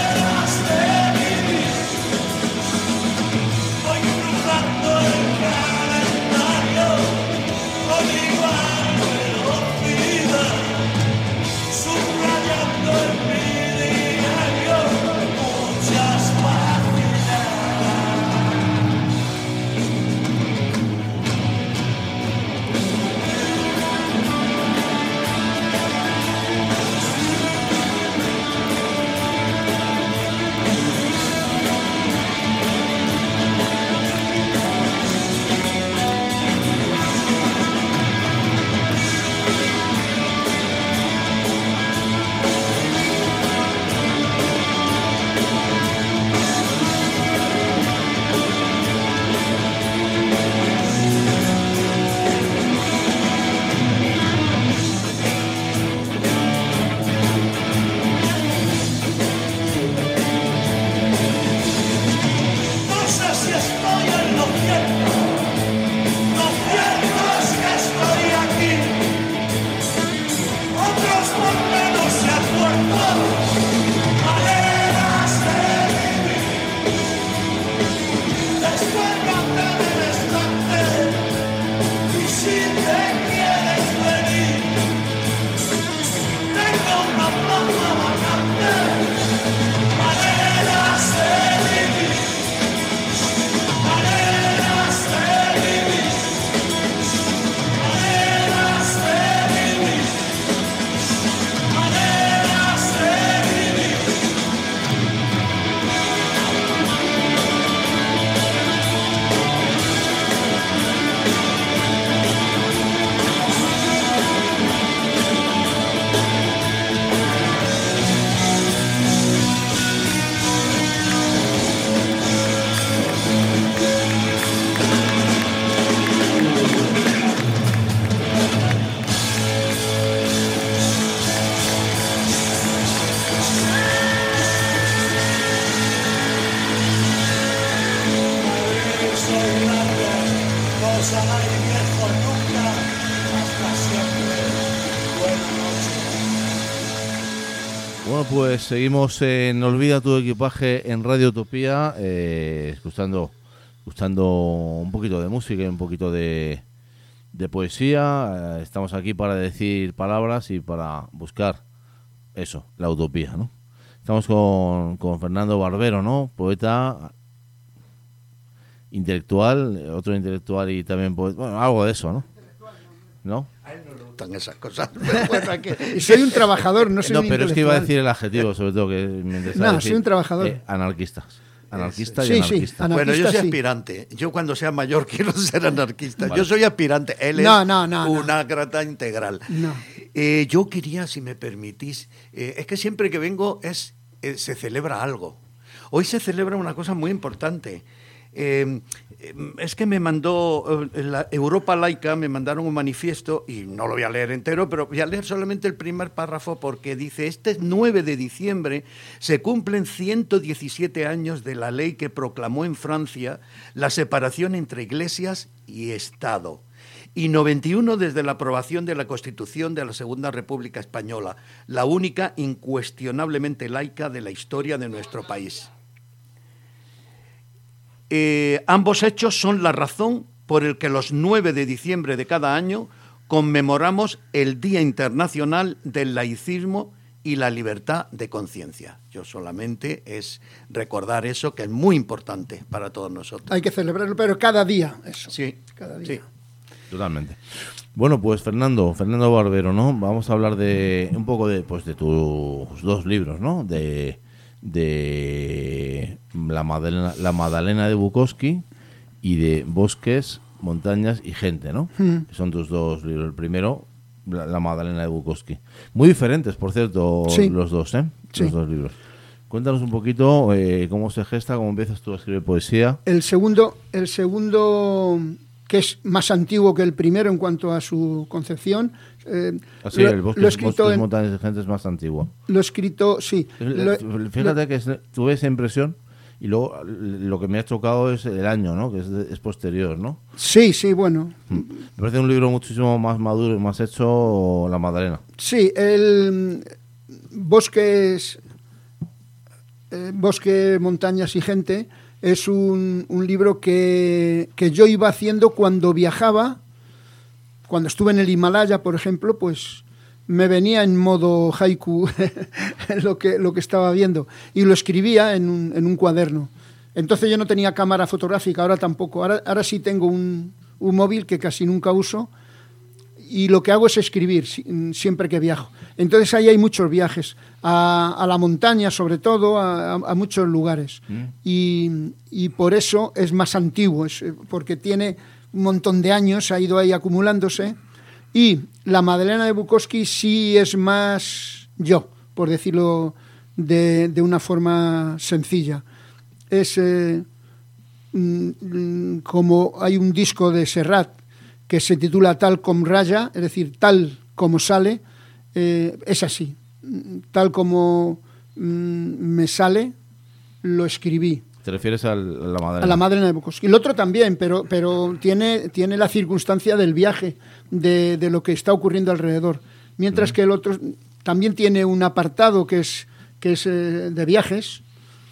os hagáis viejos nunca, hasta siempre. Buenas noches. Bueno, pues seguimos en Olvida tu equipaje en Radio Utopía, escuchando un poquito de música y un poquito de poesía. Estamos aquí para decir palabras y para buscar eso, la utopía, ¿no? Estamos con Fernando Barbero, ¿no? Poeta, intelectual, otro intelectual y también poeta, bueno, algo de eso, ¿no? ¿No? A él no le gustan esas cosas. Pero bueno, hay que- Y soy un trabajador, no soy No, un pero es que iba a intelectual. decir el adjetivo, sobre todo, que me interesa No, decir, soy un trabajador. Anarquistas. Anarquista Sí, y sí, anarquista. anarquista. Bueno, yo soy sí. aspirante. Yo cuando sea mayor quiero ser anarquista. Vale. Yo soy aspirante. Él No, es no, no, una grata integral. No. Yo quería, si me permitís, es que siempre que vengo se celebra algo. Hoy se celebra una cosa muy importante. Es que me mandó la Europa Laica, me mandaron un manifiesto, y no lo voy a leer entero, pero voy a leer solamente el primer párrafo porque dice: este 9 de diciembre se cumplen 117 años de la ley que proclamó en Francia la separación entre iglesias y Estado, y 91 desde la aprobación de la Constitución de la Segunda República Española, la única incuestionablemente laica de la historia de nuestro país. Ambos hechos son la razón por el que los 9 de diciembre de cada año conmemoramos el Día Internacional del Laicismo y la Libertad de Conciencia. Yo solamente es recordar eso, que es muy importante para todos nosotros. Hay que celebrarlo, pero cada día, eso. Sí, Cada día. sí. Totalmente. Bueno, pues Fernando Barbero, ¿no? Vamos a hablar de un poco de tus dos libros, ¿no? De la Madalena de Bukowski y de Bosques, Montañas y Gente, ¿no? Que son tus dos libros. El primero, la Madalena de Bukowski. Muy diferentes, por cierto, Sí. los dos, ¿eh? Sí. Los dos libros. Cuéntanos un poquito cómo se gesta, cómo empiezas tú a escribir poesía. El segundo, que es más antiguo que el primero en cuanto a su concepción. Así, lo el he Bosques, escrito Montañas y Gente es más antiguo. lo he escrito, sí. Fíjate que tuve esa impresión y luego lo que me ha chocado es el año, ¿no? Que es posterior, ¿no? Sí, bueno. Me parece un libro muchísimo más maduro y más hecho, La Madalena. Sí, el Bosque, Montañas y Gente es un libro que yo iba haciendo cuando viajaba. Cuando estuve en el Himalaya, por ejemplo, pues me venía en modo haiku lo que estaba viendo y lo escribía en un cuaderno. Entonces yo no tenía cámara fotográfica, ahora tampoco. Ahora sí tengo un móvil que casi nunca uso y lo que hago es escribir siempre que viajo. Entonces ahí hay muchos viajes, a la montaña sobre todo, a muchos lugares. Y por eso es más antiguo, porque tiene un montón de años, ha ido ahí acumulándose. Y la Madalena de Bukowski sí es más yo, por decirlo de una forma sencilla. Es como hay un disco de Serrat que se titula Tal com raya, es decir, tal como sale, es así. Tal como me sale, lo escribí. ¿Te refieres a la Madalena? A la Madalena de Bukowski. El otro también, pero tiene la circunstancia del viaje, de lo que está ocurriendo alrededor. Mientras que el otro también tiene un apartado que es de viajes,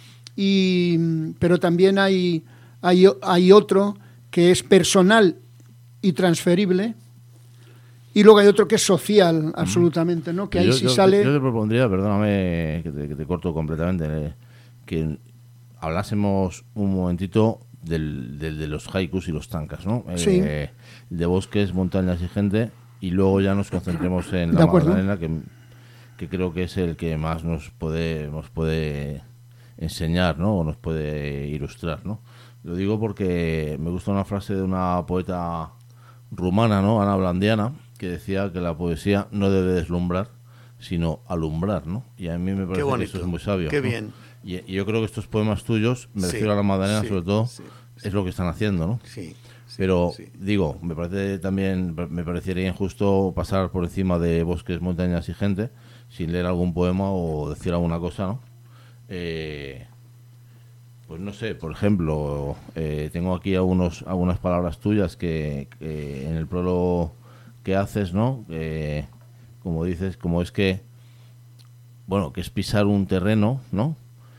pero también hay otro que es personal y transferible, y luego hay otro que es social, absolutamente, ¿no? Que ahí sí sale... Yo te propondría, perdóname que te corto completamente, que hablásemos un momentito de los haikus y los tankas, ¿no? Sí. De Bosques, Montañas y Gente, y luego ya nos concentremos en De la acuerdo. Magdalena, que creo que es el que más nos puede enseñar, ¿no? O nos puede ilustrar, ¿no? Lo digo porque me gusta una frase de una poeta rumana, ¿no? Ana Blandiana, que decía que la poesía no debe deslumbrar, sino alumbrar, ¿no? Y a mí me parece que eso es muy sabio. Qué ¿no? bien. Y yo creo que estos poemas tuyos, me Sí, refiero a la Magdalena sí, sobre todo, sí, es lo que están haciendo, ¿no? Sí. Pero sí. digo, me parecería injusto pasar por encima de Bosques, Montañas y Gente sin leer algún poema o decir alguna cosa, ¿no? Pues no sé, por ejemplo, tengo aquí algunas palabras tuyas que en el prólogo que haces, ¿no? Como dices, como es que, bueno, que es pisar un terreno, ¿no?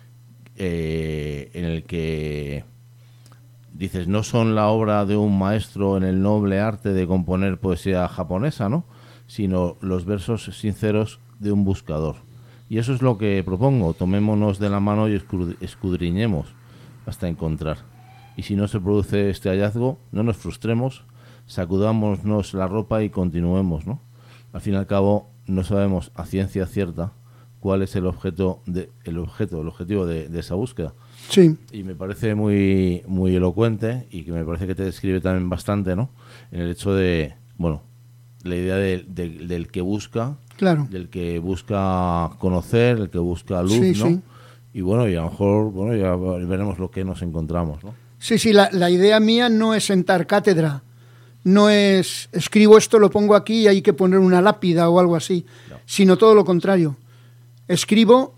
En el que dices, no son la obra de un maestro en el noble arte de componer poesía japonesa, ¿no? Sino los versos sinceros de un buscador. Y eso es lo que propongo, tomémonos de la mano y escudriñemos hasta encontrar. Y si no se produce este hallazgo, no nos frustremos, sacudámonos la ropa y continuemos, ¿no? Al fin y al cabo, no sabemos a ciencia cierta cuál es el objetivo de esa búsqueda. Sí. Y me parece muy, muy elocuente y que me parece que te describe también bastante, ¿no? En el hecho de, bueno, la idea del que busca, Claro. del que busca conocer, el que busca luz, Sí, ¿no? sí. Y bueno, y a lo mejor, bueno, ya veremos lo que nos encontramos, ¿no? Sí, la idea mía no es sentar cátedra, no es escribo esto, lo pongo aquí y hay que poner una lápida o algo así, No. sino todo lo contrario. Escribo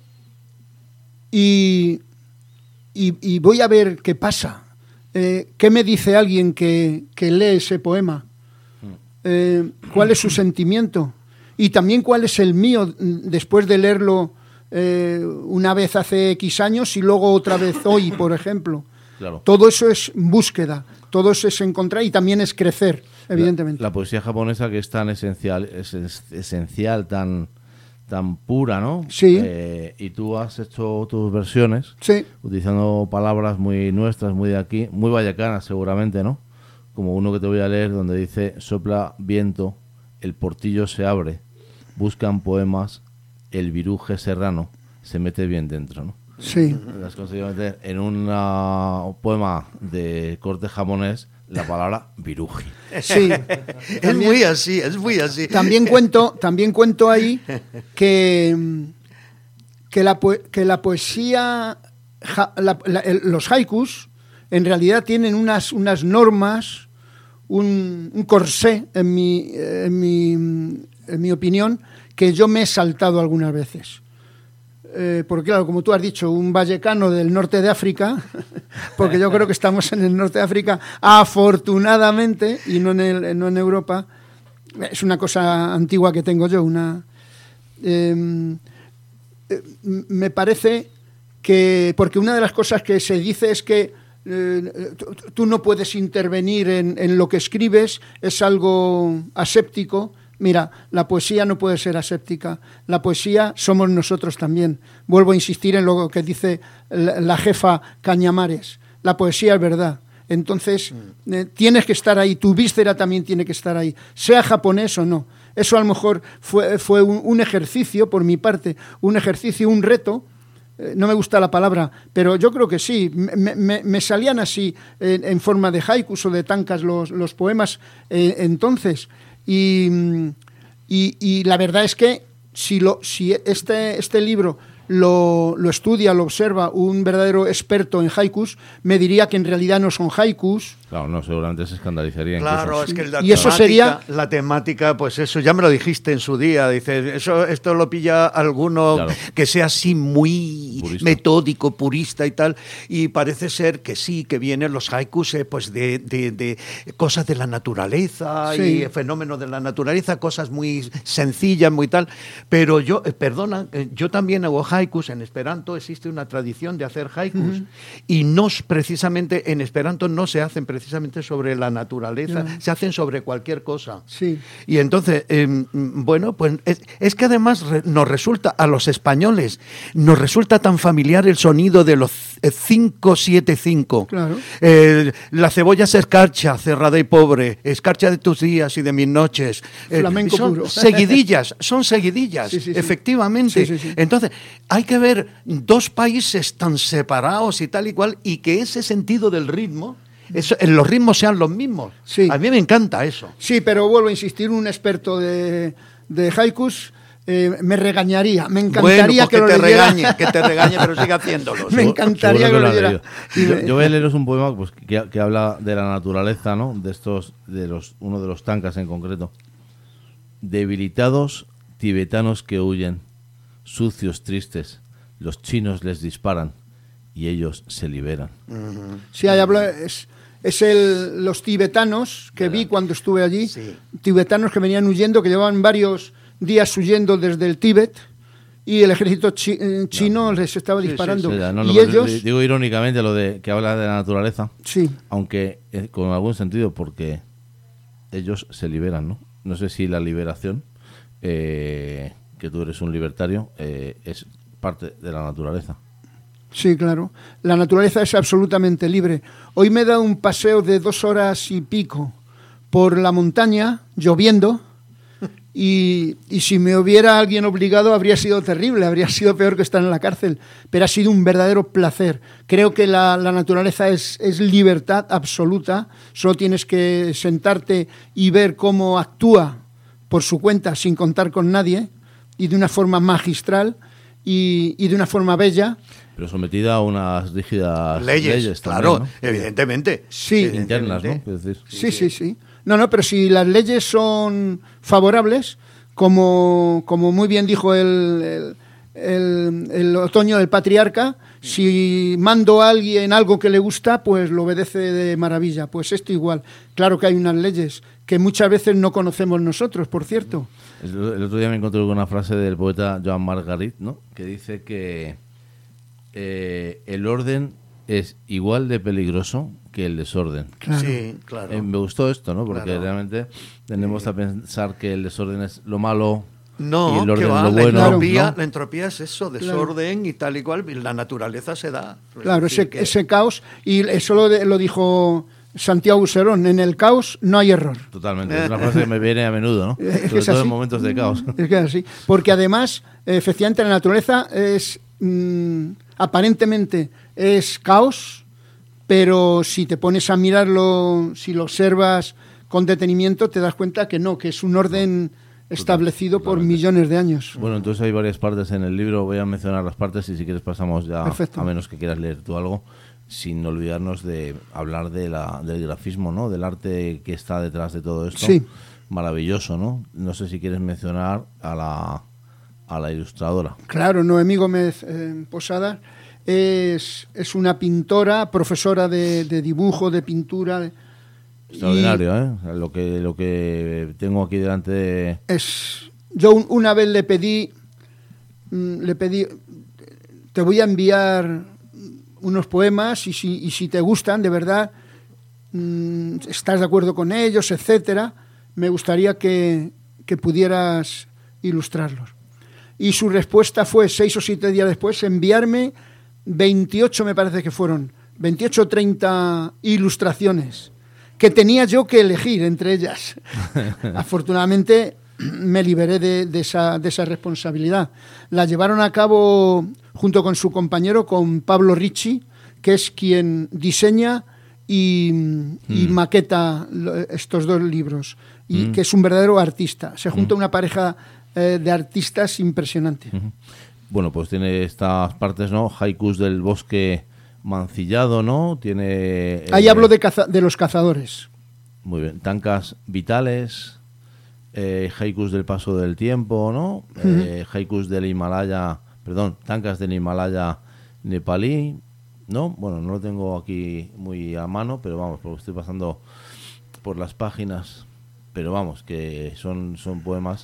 y voy a ver qué pasa. ¿Qué me dice alguien que lee ese poema? ¿Cuál es su sentimiento? Y también cuál es el mío después de leerlo una vez hace X años y luego otra vez hoy, por ejemplo. Claro. Todo eso es búsqueda, todo eso es encontrar y también es crecer, evidentemente. La poesía japonesa, que es tan esencial, tan pura, ¿no? Sí. Y tú has hecho tus versiones Sí, utilizando palabras muy nuestras, muy de aquí, muy vallacanas seguramente, ¿no? Como uno que te voy a leer donde dice: sopla viento, el portillo se abre, buscan poemas, el viruje serrano se mete bien dentro, ¿no? sí. Has conseguido meter en un poema de corte japonés la palabra viruji. Sí. Es muy así, es muy así. También cuento ahí que la poesía, los haikus, en realidad tienen unas normas, un corsé, en mi opinión, que yo me he saltado algunas veces. Porque claro, como tú has dicho, un vallecano del norte de África, porque yo creo que estamos en el norte de África, afortunadamente, y no en Europa, es una cosa antigua que tengo yo, me parece que, porque una de las cosas que se dice es que tú no puedes intervenir en lo que escribes, es algo aséptico. Mira, la poesía no puede ser aséptica. La poesía somos nosotros también. Vuelvo a insistir en lo que dice la jefa Cañamares. La poesía es verdad. Entonces, tienes que estar ahí. Tu víscera también tiene que estar ahí, sea japonés o no. Eso a lo mejor fue un ejercicio, por mi parte, un ejercicio, un reto. No me gusta la palabra, pero yo creo que sí. Me salían así, en forma de haikus o de tankas los poemas entonces. Y la verdad es que si este libro lo estudia, lo observa un verdadero experto en haikus, me diría que en realidad no son haikus. Claro, no, seguramente se escandalizaría. Claro, incluso. es que Y eso sería la temática, pues eso ya me lo dijiste en su día, dices, esto lo pilla alguno Claro. que sea así muy Purista. metódico, purista y tal, y parece ser que sí, que vienen los haikus pues de cosas de la naturaleza Sí. y fenómenos de la naturaleza, cosas muy sencillas, muy tal, pero yo, yo también hago haikus, en Esperanto existe una tradición de hacer haikus, y no precisamente en Esperanto no se hacen precisamente sobre la naturaleza, se hacen sobre cualquier cosa. Sí. Y entonces, bueno, pues es que además nos resulta, a los españoles, nos resulta tan familiar el sonido de los 5-7-5. Claro. La cebolla se escarcha, cerrada y pobre, escarcha de tus días y de mis noches. Flamenco son puro. son seguidillas, Sí, sí, sí. efectivamente. Sí, sí, sí. Entonces, hay que ver dos países tan separados y tal y cual, y que ese sentido del ritmo, los ritmos sean los mismos. Sí. A mí me encanta eso. Sí, pero vuelvo a insistir, un experto de haikus me regañaría. Me encantaría bueno, pues que te te regañe, pero sigue haciéndolo. Me encantaría que Seguro lo que lo leyera. ha leído. Yo voy a leeros un poema pues, que habla de la naturaleza, ¿no? Uno de los tankas en concreto. Debilitados tibetanos que huyen, sucios, tristes, los chinos les disparan. y ellos se liberan. Sí, ahí habla, es los tibetanos que vi cuando estuve allí, Sí. tibetanos que venían huyendo, que llevaban varios días huyendo desde el Tíbet y el ejército chino les estaba disparando. O sea, no, y lo- ellos, digo irónicamente lo de que habla de la naturaleza, sí, aunque con algún sentido, porque ellos se liberan, ¿no? No sé si la liberación, que tú eres un libertario, es parte de la naturaleza. sí, claro. La naturaleza es absolutamente libre. Hoy me he dado un paseo de 2 horas y pico por la montaña, lloviendo, y si me hubiera alguien obligado habría sido terrible, habría sido peor que estar en la cárcel, pero ha sido un verdadero placer. Creo que la naturaleza es libertad absoluta, solo tienes que sentarte y ver cómo actúa por su cuenta sin contar con nadie y de una forma magistral y de una forma bella. Pero sometida a unas rígidas Leyes, también, claro, ¿no? evidentemente. Sí. Internas, ¿no? Evidentemente. Es decir, Sí. No, pero si las leyes son favorables, como muy bien dijo el otoño del patriarca, si mando a alguien algo que le gusta, pues lo obedece de maravilla. Pues esto igual. Claro que hay unas leyes que muchas veces no conocemos nosotros, por cierto. el otro día me encontré con una frase del poeta Joan Margarit, ¿no? Que dice que el orden es igual de peligroso que el desorden. Claro. Sí, claro. Me gustó esto, ¿no? Porque Claro. realmente tendemos a pensar que el desorden es lo malo y No, el que orden va, lo la bueno. entropía, ¿no? la entropía es eso, desorden y tal y cual, y la naturaleza se da. Claro, Es decir, que- ese caos, y eso lo dijo Santiago Userón, en el caos no hay error. Totalmente. Es una frase que me viene a menudo, ¿no? Es que Sobre es todo así. en momentos de caos. Es que es así. Porque además, efectivamente, la naturaleza es aparentemente es caos, pero si te pones a mirarlo, si lo observas con detenimiento, te das cuenta que no, que es un orden establecido por totalmente. millones de años. Bueno, entonces hay varias partes en el libro. Voy a mencionar las partes y si quieres pasamos ya, Perfecto. a menos que quieras leer tú algo, sin olvidarnos de hablar del grafismo, ¿no? Del arte que está detrás de todo esto. Sí. Maravilloso, ¿no? No sé si quieres mencionar a la ilustradora. Claro, Noemí Gómez Posada es una pintora, profesora de dibujo, de pintura. Extraordinario, ¿eh? Lo que tengo aquí delante de... Yo una vez le pedí, te voy a enviar unos poemas y si te gustan, de verdad, estás de acuerdo con ellos, etcétera, me gustaría que pudieras ilustrarlos. Y su respuesta fue 6 o 7 días después enviarme 28, me parece que fueron, 28 o 30 ilustraciones que tenía yo que elegir entre ellas. Afortunadamente me liberé de esa responsabilidad. La llevaron a cabo junto con su compañero, con Pablo Ricci, que es quien diseña y maqueta estos 2 libros, y que es un verdadero artista. Se junta una pareja de artistas impresionante. Bueno, pues tiene estas partes, ¿no? Haikus del bosque mancillado, ¿no? Tiene... Ahí hablo de los cazadores. Muy bien. Tankas vitales, haikus del paso del tiempo, ¿no? Haikus del Himalaya... Perdón, tankas del Himalaya nepalí, ¿no? Bueno, no lo tengo aquí muy a mano, pero vamos, porque estoy pasando por las páginas. Pero vamos, que son poemas,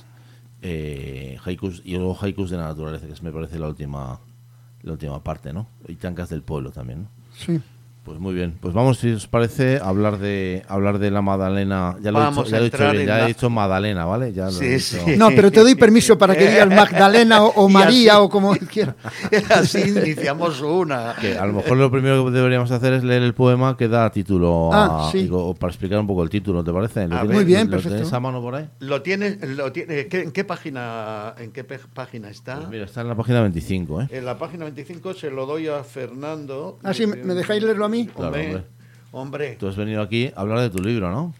haikus, y luego haikus de la naturaleza, que me parece la última parte, ¿no? Y tankas del pueblo también, ¿no? Sí. Pues muy bien, pues vamos, si os parece, a hablar de la Magdalena. Ya lo Vamos he a dicho entrar bien, en ya la- he dicho Magdalena, ¿vale? Ya lo he Sí, dicho. sí. No, pero te doy permiso para que digas Magdalena o Y María así- o como quieras. Así iniciamos una. Que a lo mejor lo primero que deberíamos hacer es leer el poema que da título Sí. digo, para explicar un poco el título, ¿te parece? ¿Lo Ah, tienes- muy bien, ¿Lo perfecto. tienes a mano por ahí? ¿Lo tiene, ¿en qué página está? Pues mira, está en la página 25, ¿eh? En la página 25 se lo doy a Fernando. Ah, sí, ¿me dejáis leerlo a mí? Claro, Hombre, Tú has venido aquí a hablar de tu libro, ¿no?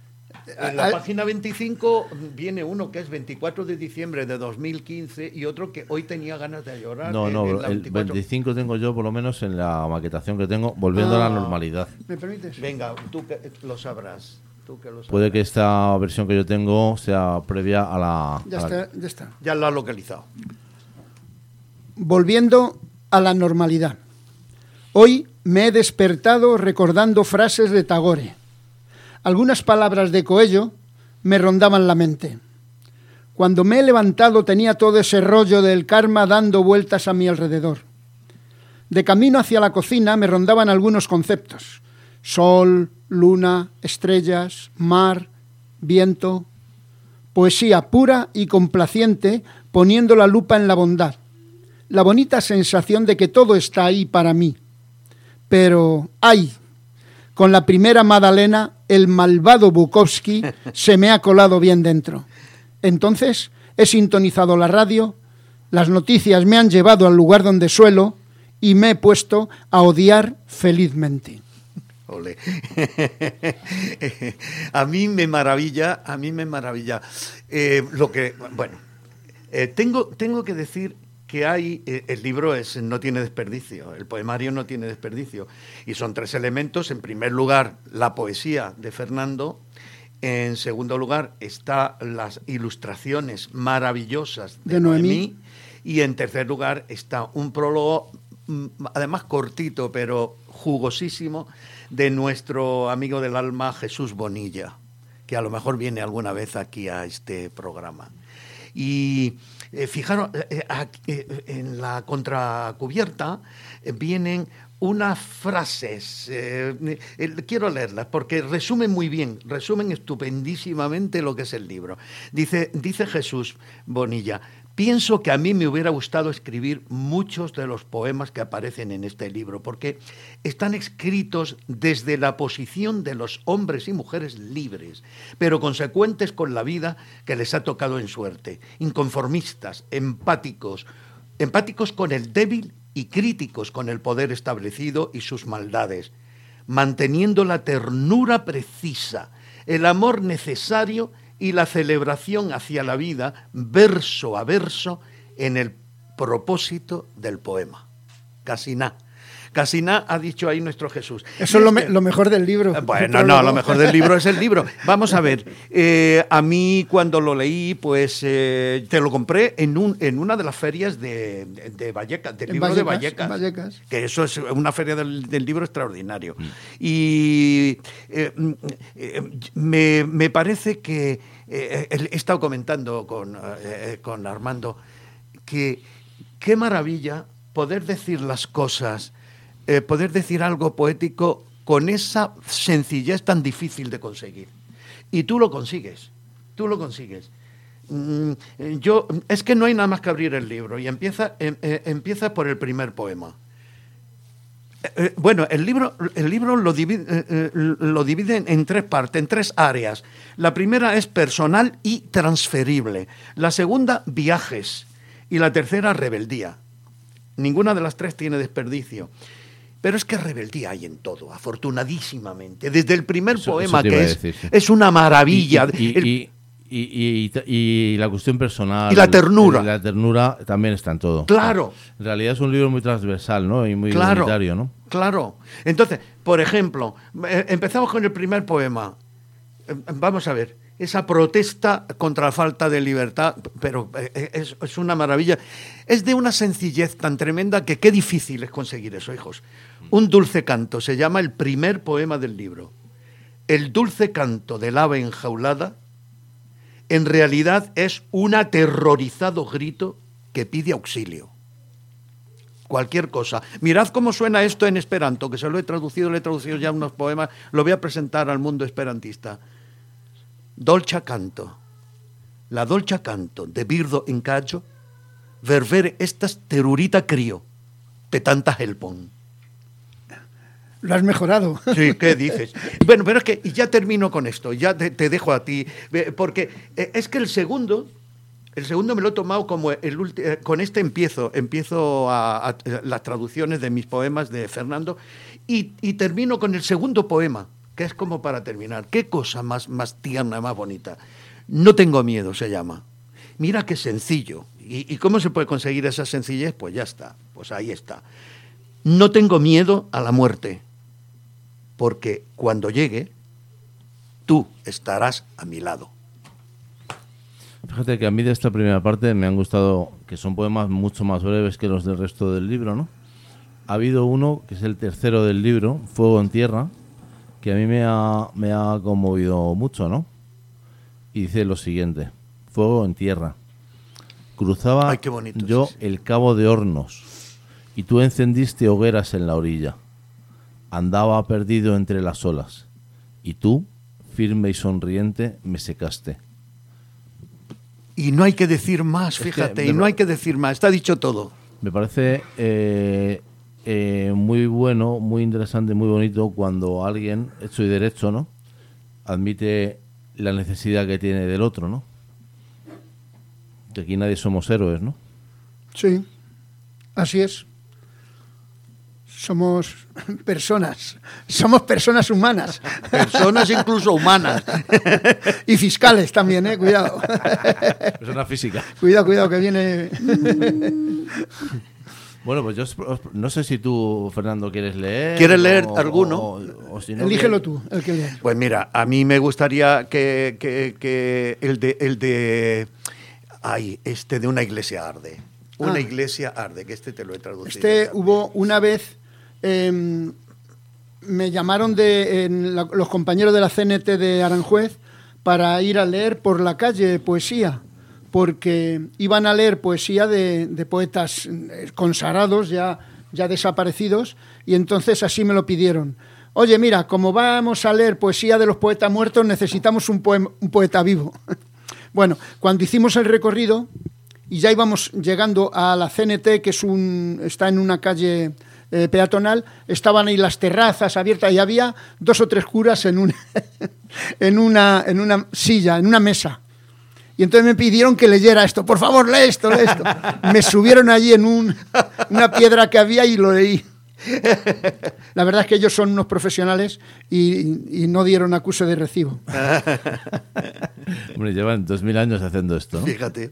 en la página 25 viene uno que es 24 de diciembre de 2015 y otro que hoy tenía ganas de llorar. No, en la el 24. 25 tengo yo, por lo menos en la maquetación que tengo, volviendo a la normalidad. ¿Me permites? Venga, tú que lo sabrás. Puede que esta versión que yo tengo sea previa a la... Ya está. Ya lo has localizado. Volviendo a la normalidad. Hoy me he despertado recordando frases de Tagore. Algunas palabras de Coello me rondaban la mente. Cuando me he levantado tenía todo ese rollo del karma dando vueltas a mi alrededor. De camino hacia la cocina me rondaban algunos conceptos. Sol, luna, estrellas, mar, viento. Poesía pura y complaciente poniendo la lupa en la bondad. La bonita sensación de que todo está ahí para mí. Pero, ¡ay! Con la primera magdalena, el malvado Bukowski se me ha colado bien dentro. Entonces, he sintonizado la radio, las noticias me han llevado al lugar donde suelo y me he puesto a odiar felizmente. Ole. A mí me maravilla lo que, bueno, tengo que decir que hay, el libro no tiene desperdicio, el poemario no tiene desperdicio, y son 3 elementos. En primer lugar, la poesía de Fernando. En segundo lugar, están las ilustraciones maravillosas de Noemí. Y en tercer lugar, está un prólogo, además cortito, pero jugosísimo, de nuestro amigo del alma, Jesús Bonilla, que a lo mejor viene alguna vez aquí a este programa. Y fijaros, en la contracubierta vienen unas frases, quiero leerlas porque resumen estupendísimamente lo que es el libro. Dice Jesús Bonilla: pienso que a mí me hubiera gustado escribir muchos de los poemas que aparecen en este libro, porque están escritos desde la posición de los hombres y mujeres libres, pero consecuentes con la vida que les ha tocado en suerte, inconformistas, empáticos con el débil y críticos con el poder establecido y sus maldades, manteniendo la ternura precisa, el amor necesario y la celebración hacia la vida, verso a verso, en el propósito del poema. Casi nada ha dicho ahí nuestro Jesús. Eso es lo mejor del libro. Bueno, no, lo mejor del libro es el libro. Vamos a ver, a mí cuando lo leí, pues te lo compré en una de las ferias de Vallecas, del libro de Vallecas, que eso es una feria del libro extraordinario. Y me parece que he estado comentando con Armando que qué maravilla poder decir las cosas, poder decir algo poético con esa sencillez tan difícil de conseguir. Y tú lo consigues. Es que no hay nada más que abrir el libro y empieza por el primer poema. Bueno, el libro lo divide en 3 partes, en 3 áreas. La primera es personal y transferible. La segunda, viajes. Y la tercera, rebeldía. Ninguna de las 3 tiene desperdicio. Pero es que rebeldía hay en todo, afortunadísimamente. Desde el primer poema, que es una maravilla. Y la cuestión personal. Y la ternura. La ternura también está en todo. Claro. En realidad es un libro muy transversal, ¿no? Y muy unitario, ¿no? Claro. Entonces, por ejemplo, empezamos con el primer poema. Vamos a ver. Esa protesta contra la falta de libertad, pero es una maravilla. Es de una sencillez tan tremenda que qué difícil es conseguir eso, hijos. Un dulce canto, se llama el primer poema del libro. El dulce canto del ave enjaulada, en realidad es un aterrorizado grito que pide auxilio. Cualquier cosa. Mirad cómo suena esto en esperanto, que se lo he traducido ya unos poemas, lo voy a presentar al mundo esperantista. Dolĉa canto, la dolĉa canto de birdo en callo, ververe estas terurita crío, petanta helpon. Lo has mejorado. Sí, ¿qué dices? Bueno, pero es que ya termino con esto, ya te dejo a ti, porque es que el segundo me lo he tomado como con este empiezo a las traducciones de mis poemas de Fernando y termino con el segundo poema, que es como para terminar. Qué cosa más tierna, más bonita. No tengo miedo, se llama. Mira qué sencillo. ¿Y cómo se puede conseguir esa sencillez? Pues ya está, pues ahí está. No tengo miedo a la muerte, porque cuando llegue, tú estarás a mi lado. Fíjate que a mí de esta primera parte me han gustado, que son poemas mucho más breves que los del resto del libro, ¿no? ha habido uno, que es el tercero del libro, Fuego en Tierra, que a mí me ha conmovido mucho, ¿no? Y dice lo siguiente: Fuego en Tierra. Cruzaba Ay, qué bonito, yo sí, sí. el cabo de Hornos, y tú encendiste hogueras en la orilla. Andaba perdido entre las olas, y tú, firme y sonriente, me secaste. Y no hay que decir más, Es que fíjate, de y no hay verdad- que decir más, está dicho todo. Me parece muy bueno, muy interesante, muy bonito cuando alguien, hecho y derecho, ¿no?, admite la necesidad que tiene del otro, ¿no? Que aquí nadie somos héroes, ¿no? Sí, así es. Somos personas humanas. Personas incluso humanas. Y fiscales también, cuidado. Persona física. Cuidado, que viene... Bueno, pues yo no sé si tú, Fernando, quieres leer. ¿Quieres leer alguno? O si no, Elígelo que- tú, el que lees. Pues mira, a mí me gustaría que el de una iglesia arde. Una Ah. iglesia arde, que te lo he traducido. Este también. hubo una vez, me llamaron los compañeros de la CNT de Aranjuez para ir a leer por la calle poesía, porque iban a leer poesía de poetas consagrados, ya desaparecidos, y entonces así me lo pidieron. Oye, mira, como vamos a leer poesía de los poetas muertos, necesitamos un poeta vivo. Bueno, cuando hicimos el recorrido y ya íbamos llegando a la CNT, que está en una calle peatonal, estaban ahí las terrazas abiertas y había 2 o 3 curas en una silla, en una mesa. Y entonces me pidieron que leyera esto. Por favor, lee esto. Me subieron allí en una piedra que había y lo leí. La verdad es que ellos son unos profesionales y no dieron acuse de recibo. Hombre, llevan 2000 años haciendo esto, ¿no? Fíjate.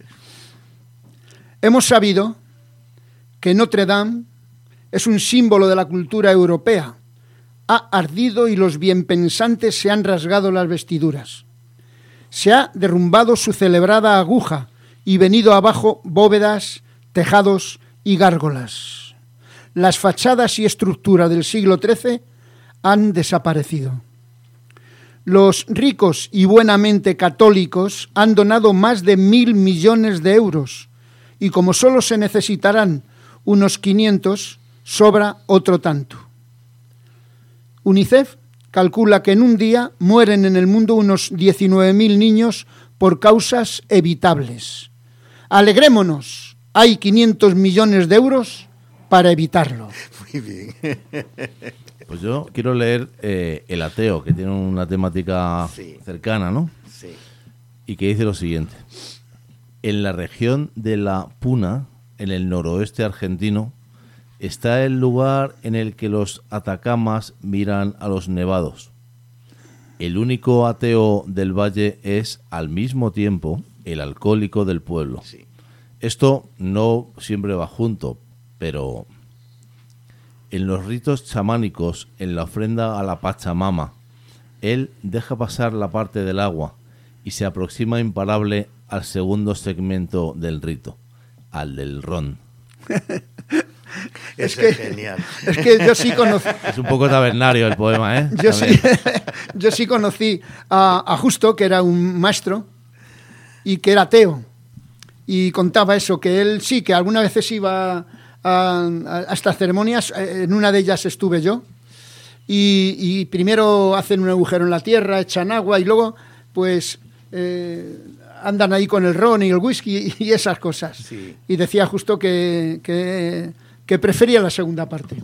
Hemos sabido que Notre Dame es un símbolo de la cultura europea. Ha ardido y los bienpensantes se han rasgado las vestiduras. Se ha derrumbado su celebrada aguja y venido abajo bóvedas, tejados y gárgolas. Las fachadas y estructura del siglo XIII han desaparecido. Los ricos y buenamente católicos han donado más de 1.000 millones de euros y como solo se necesitarán unos 500, sobra otro tanto. UNICEF calcula que en un día mueren en el mundo unos 19.000 niños por causas evitables. Alegrémonos, hay 500 millones de euros para evitarlo. Muy bien. Pues yo quiero leer El ateo, que tiene una temática Sí. cercana, ¿no? Sí. Y que dice lo siguiente: en la región de la Puna, en el noroeste argentino, está el lugar en el que los atacamas miran a los nevados. El único ateo del valle es, al mismo tiempo, el alcohólico del pueblo. Sí. Esto no siempre va junto, pero en los ritos chamánicos, en la ofrenda a la Pachamama, él deja pasar la parte del agua y se aproxima imparable al segundo segmento del rito, al del ron. Es que- genial. Es que yo sí conocí... Es un poco tabernario el poema, ¿eh? Yo sí, También. yo sí conocí a Justo, que era un maestro y que era ateo. Y contaba eso, que él sí, que algunas veces iba a estas ceremonias. En una de ellas estuve yo. Y primero hacen un agujero en la tierra, echan agua y luego pues andan ahí con el ron y el whisky y esas cosas. Sí. Y decía Justo que prefería la segunda parte.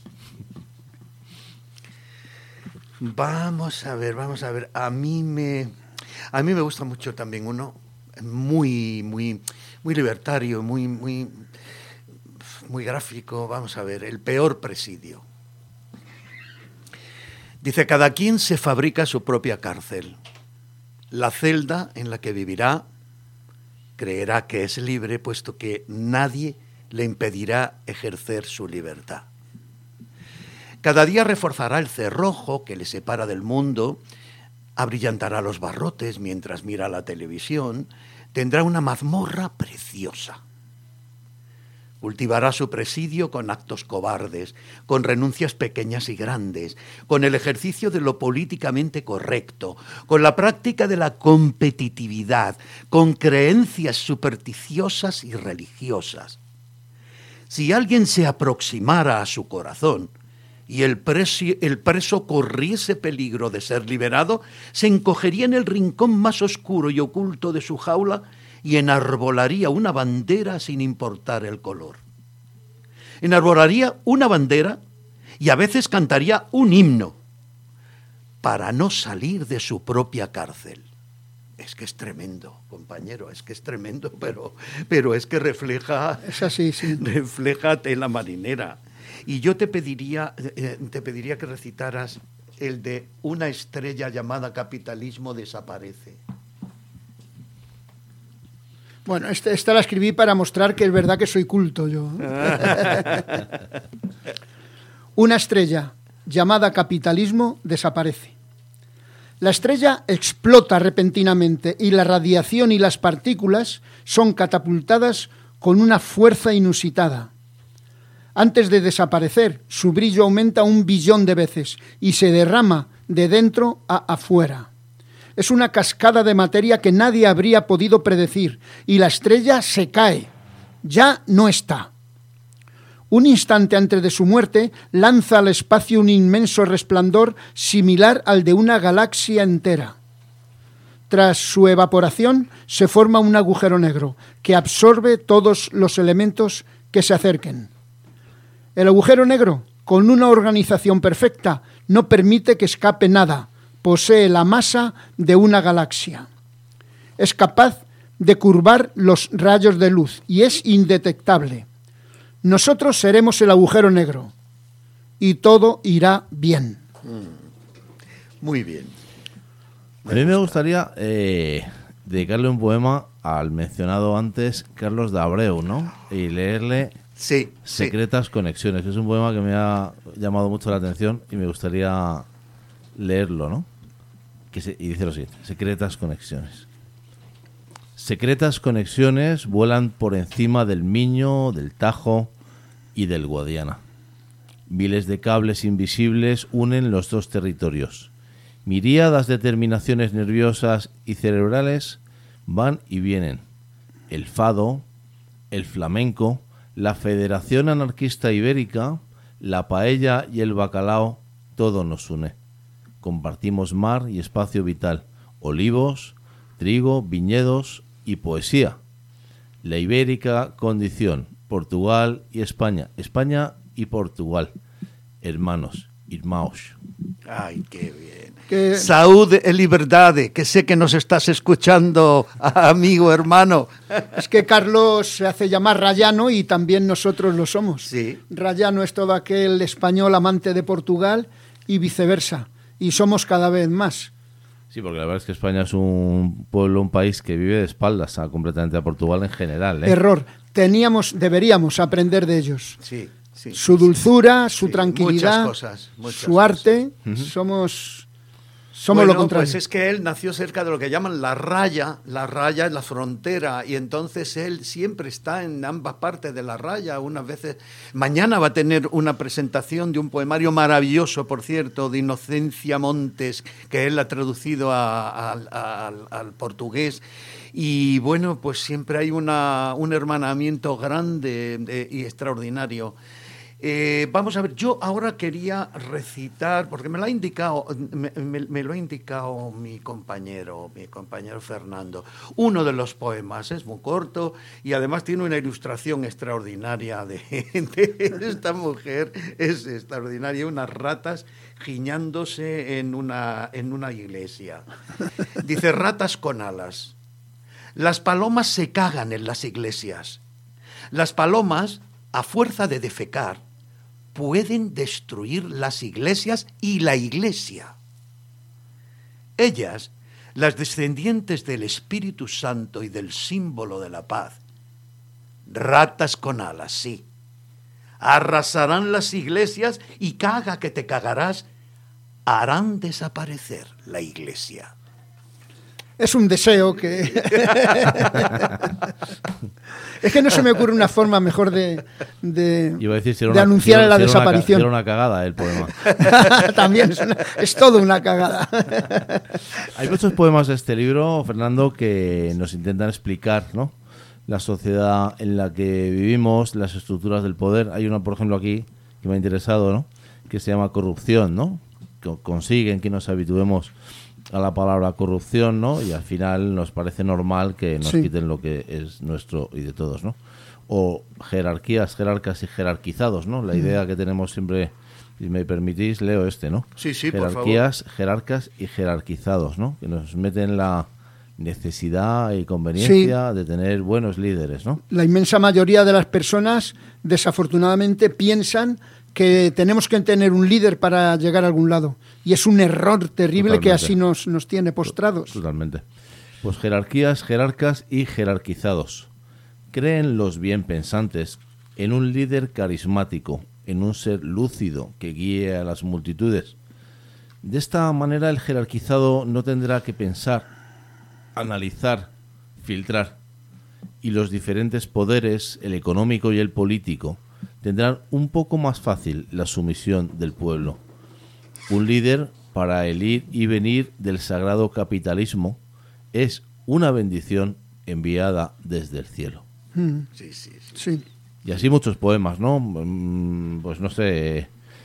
Vamos a ver. A mí me gusta mucho también uno muy libertario, muy gráfico. Vamos a ver, El peor presidio. Dice: cada quien se fabrica su propia cárcel. La celda en la que vivirá creerá que es libre, puesto que nadie le impedirá ejercer su libertad. Cada día reforzará el cerrojo que le separa del mundo, abrillantará los barrotes mientras mira la televisión, tendrá una mazmorra preciosa. Cultivará su presidio con actos cobardes, con renuncias pequeñas y grandes, con el ejercicio de lo políticamente correcto, con la práctica de la competitividad, con creencias supersticiosas y religiosas. Si alguien se aproximara a su corazón y el preso corriese peligro de ser liberado, se encogería en el rincón más oscuro y oculto de su jaula y enarbolaría una bandera sin importar el color. Enarbolaría una bandera y a veces cantaría un himno para no salir de su propia cárcel. Es que es tremendo, compañero, es que es tremendo, pero es que refleja, Es así, sí. refleja tela marinera. Y yo te pediría que recitaras el de Una estrella llamada capitalismo desaparece. Bueno, esta la escribí para mostrar que es verdad que soy culto yo. Una estrella llamada capitalismo desaparece. La estrella explota repentinamente y la radiación y las partículas son catapultadas con una fuerza inusitada. Antes de desaparecer, su brillo aumenta 1 billón de veces y se derrama de dentro a afuera. Es una cascada de materia que nadie habría podido predecir y la estrella se cae. Ya no está. Un instante antes de su muerte, lanza al espacio un inmenso resplandor similar al de una galaxia entera. Tras su evaporación, se forma un agujero negro que absorbe todos los elementos que se acerquen. El agujero negro, con una organización perfecta, no permite que escape nada. Posee la masa de una galaxia. Es capaz de curvar los rayos de luz y es indetectable. Nosotros seremos el agujero negro y todo irá bien. Muy bien. A mí me gustaría dedicarle un poema al mencionado antes Carlos de Abreu, ¿no? Y leerle Sí, Secretas Conexiones, que es un poema que me ha llamado mucho la atención y me gustaría leerlo, ¿no? Y dice lo siguiente: secretas conexiones. Secretas conexiones vuelan por encima del Miño, del Tajo y del Guadiana. Miles de cables invisibles unen los dos territorios. Miríadas de terminaciones nerviosas y cerebrales van y vienen. El fado, el flamenco, la Federación Anarquista Ibérica, la paella y el bacalao, todo nos une. Compartimos mar y espacio vital, olivos, trigo, viñedos y poesía. La ibérica condición, Portugal y España, España y Portugal, hermanos, irmãos. Ay, qué bien. Saúde e liberdade, que sé que nos estás escuchando, amigo, hermano. Es que Carlos se hace llamar Rayano y también nosotros lo somos. Sí. Rayano es todo aquel español amante de Portugal y viceversa. Y somos cada vez más. Sí, porque la verdad es que España es un pueblo, un país que vive de espaldas completamente a Portugal en general, ¿eh? Error. Deberíamos aprender de ellos. Sí, sí. Su dulzura, su tranquilidad, muchas su arte. Somos lo contrario. Pues es que él nació cerca de lo que llaman la raya es la frontera, y entonces él siempre está en ambas partes de la raya. Unas veces, mañana va a tener una presentación de un poemario maravilloso, por cierto, de Inocencia Montes, que él ha traducido al portugués. Y bueno, pues siempre hay un hermanamiento grande y extraordinario. Vamos a ver, yo ahora quería recitar, porque me lo ha indicado mi compañero Fernando, uno de los poemas. Es muy corto y además tiene una ilustración extraordinaria de esta mujer. Es extraordinaria, unas ratas giñándose en una iglesia. Dice: ratas con alas. Las palomas se cagan en las iglesias. Las palomas, a fuerza de defecar, pueden destruir las iglesias y la iglesia. Ellas, las descendientes del Espíritu Santo y del símbolo de la paz, ratas con alas, sí, arrasarán las iglesias y caga que te cagarás, harán desaparecer la iglesia. Es un deseo que... Es que no se me ocurre una forma mejor de Iba a decir, si era de anunciar la desaparición. Era una cagada el poema. También es todo una cagada. Hay muchos poemas de este libro, Fernando, que nos intentan explicar, ¿no?, la sociedad en la que vivimos, las estructuras del poder. Hay uno, por ejemplo, aquí que me ha interesado, ¿no?, que se llama Corrupción, ¿no?, que consiguen que nos habituemos a la palabra corrupción, ¿no?, y al final nos parece normal que nos quiten lo que es nuestro y de todos, ¿no? O jerarquías, jerarcas y jerarquizados, ¿no? La idea que tenemos siempre, si me permitís, leo ¿no? Sí, Jerarquías, jerarcas y jerarquizados, ¿no? Que nos meten la necesidad y conveniencia de tener buenos líderes, ¿no? La inmensa mayoría de las personas, desafortunadamente, piensan que tenemos que tener un líder para llegar a algún lado. Y es un error terrible. Totalmente. Que así nos tiene postrados. Totalmente. Pues jerarquías, jerarcas y jerarquizados. Creen los bien pensantes en un líder carismático, en un ser lúcido que guíe a las multitudes. De esta manera el jerarquizado no tendrá que pensar, analizar, filtrar. Y los diferentes poderes, el económico y el político, tendrán un poco más fácil la sumisión del pueblo. Un líder para el ir y venir del sagrado capitalismo es una bendición enviada desde el cielo. Sí. Y así muchos poemas, ¿no? Pues no sé...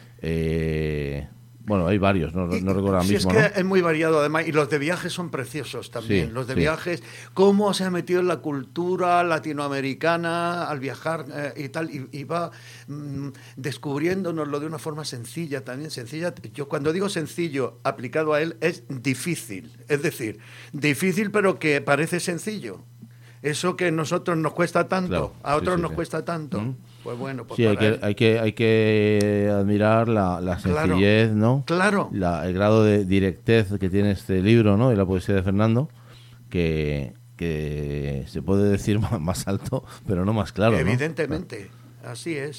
bueno, hay varios, no recuerdo ahora mismo. Es que es muy variado, además, y los de viajes son preciosos también. Los de viajes, cómo se ha metido en la cultura latinoamericana al viajar y tal, y va descubriéndonoslo de una forma sencilla, también sencilla. Yo cuando digo sencillo, aplicado a él, es difícil. Es decir, difícil pero que parece sencillo. Eso que a nosotros nos cuesta tanto, claro, a otros nos cuesta tanto. Pues bueno, pues sí, hay que admirar la sencillez, ¿no? Claro. El grado de directez que tiene este libro, ¿no? Y la poesía de Fernando, que se puede decir más alto, pero no más claro, evidentemente, ¿no? Así es.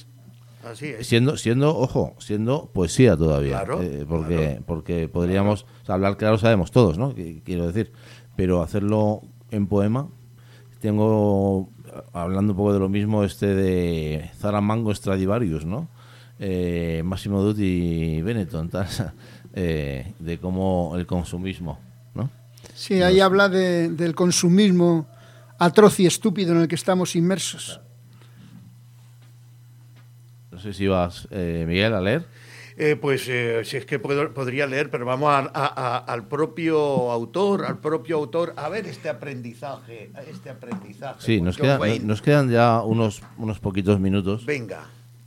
Siendo poesía todavía. Claro, porque podríamos hablar, claro, sabemos todos, ¿no? Quiero decir, pero hacerlo en poema. Tengo, hablando un poco de lo mismo, de Zaramango Stradivarius, ¿no? Massimo Dutti y Benetton, de cómo el consumismo, ¿no? Sí, ahí habla del consumismo atroz y estúpido en el que estamos inmersos. No sé si vas, Miguel, a leer. Si es que podría leer, pero vamos al propio autor, a ver este aprendizaje. Sí, nos quedan ya unos poquitos minutos. Venga.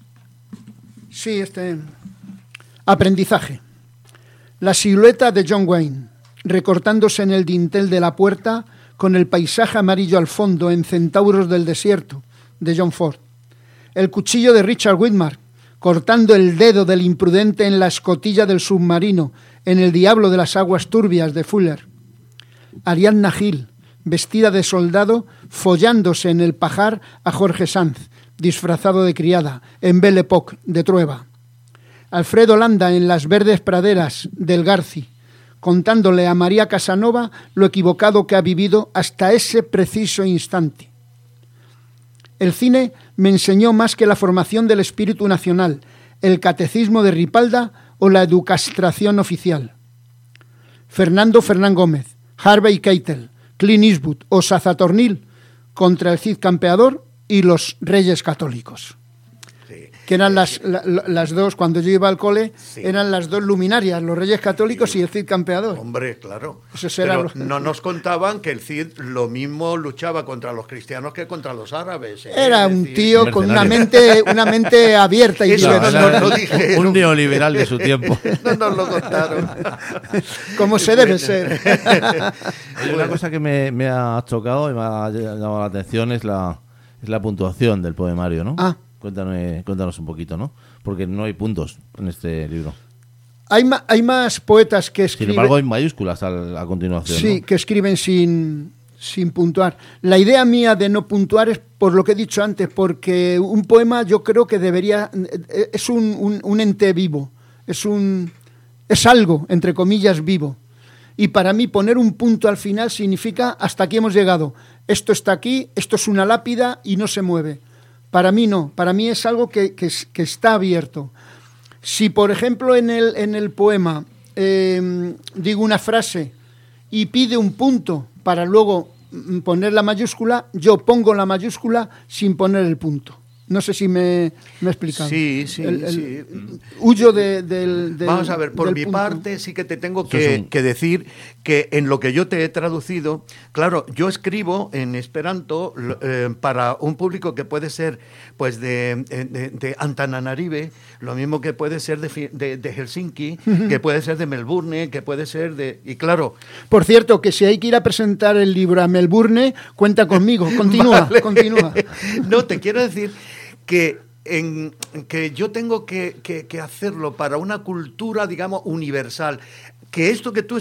Sí, aprendizaje. La silueta de John Wayne, recortándose en el dintel de la puerta con el paisaje amarillo al fondo en Centauros del Desierto, de John Ford. El cuchillo de Richard Widmark, cortando el dedo del imprudente en la escotilla del submarino, en El diablo de las aguas turbias, de Fuller. Ariadna Gil, vestida de soldado, follándose en el pajar a Jorge Sanz, disfrazado de criada, en Belle Époque, de Trueba. Alfredo Landa en Las verdes praderas, del Garci, contándole a María Casanova lo equivocado que ha vivido hasta ese preciso instante. El cine me enseñó más que la formación del espíritu nacional, el catecismo de Ripalda o la educastración oficial. Fernando Fernán Gómez, Harvey Keitel, Clint Eastwood o Sazatornil contra el Cid Campeador y los Reyes Católicos. Que eran las dos, cuando yo iba al cole, eran las dos luminarias, los Reyes Católicos y el Cid Campeador. Hombre, claro. Pero no nos contaban que el Cid lo mismo luchaba contra los cristianos que contra los árabes. Era un tío con una mente abierta. Y un neoliberal de su tiempo. No nos lo contaron. Como se debe ser. Una cosa que me ha chocado y me ha llamado la atención es la puntuación del poemario, ¿no? Cuéntanos un poquito, ¿no? Porque no hay puntos en este libro. Hay más poetas que escriben... Sin embargo, hay mayúsculas a continuación. Sí, ¿no? Que escriben sin puntuar. La idea mía de no puntuar es por lo que he dicho antes, porque un poema yo creo que es un ente vivo, es algo, entre comillas, vivo. Y para mí poner un punto al final significa hasta aquí hemos llegado. Esto está aquí, esto es una lápida y no se mueve. Para mí no, para mí es algo que está abierto. Si, por ejemplo, en el poema digo una frase y pide un punto para luego poner la mayúscula, yo pongo la mayúscula sin poner el punto. No sé si me he explicado. Sí. Huyo del Vamos a ver, por mi punto. Parte sí que te tengo que decir que en lo que yo te he traducido, claro, yo escribo en Esperanto para un público que puede ser pues de Antananarive, lo mismo que puede ser de Helsinki, que puede ser de Melbourne, que puede ser de... Y claro... Por cierto, que si hay que ir a presentar el libro a Melbourne, cuenta conmigo. Continúa, Vale. continúa. No, te quiero decir que yo tengo que hacerlo para una cultura, digamos, universal. Que esto que tú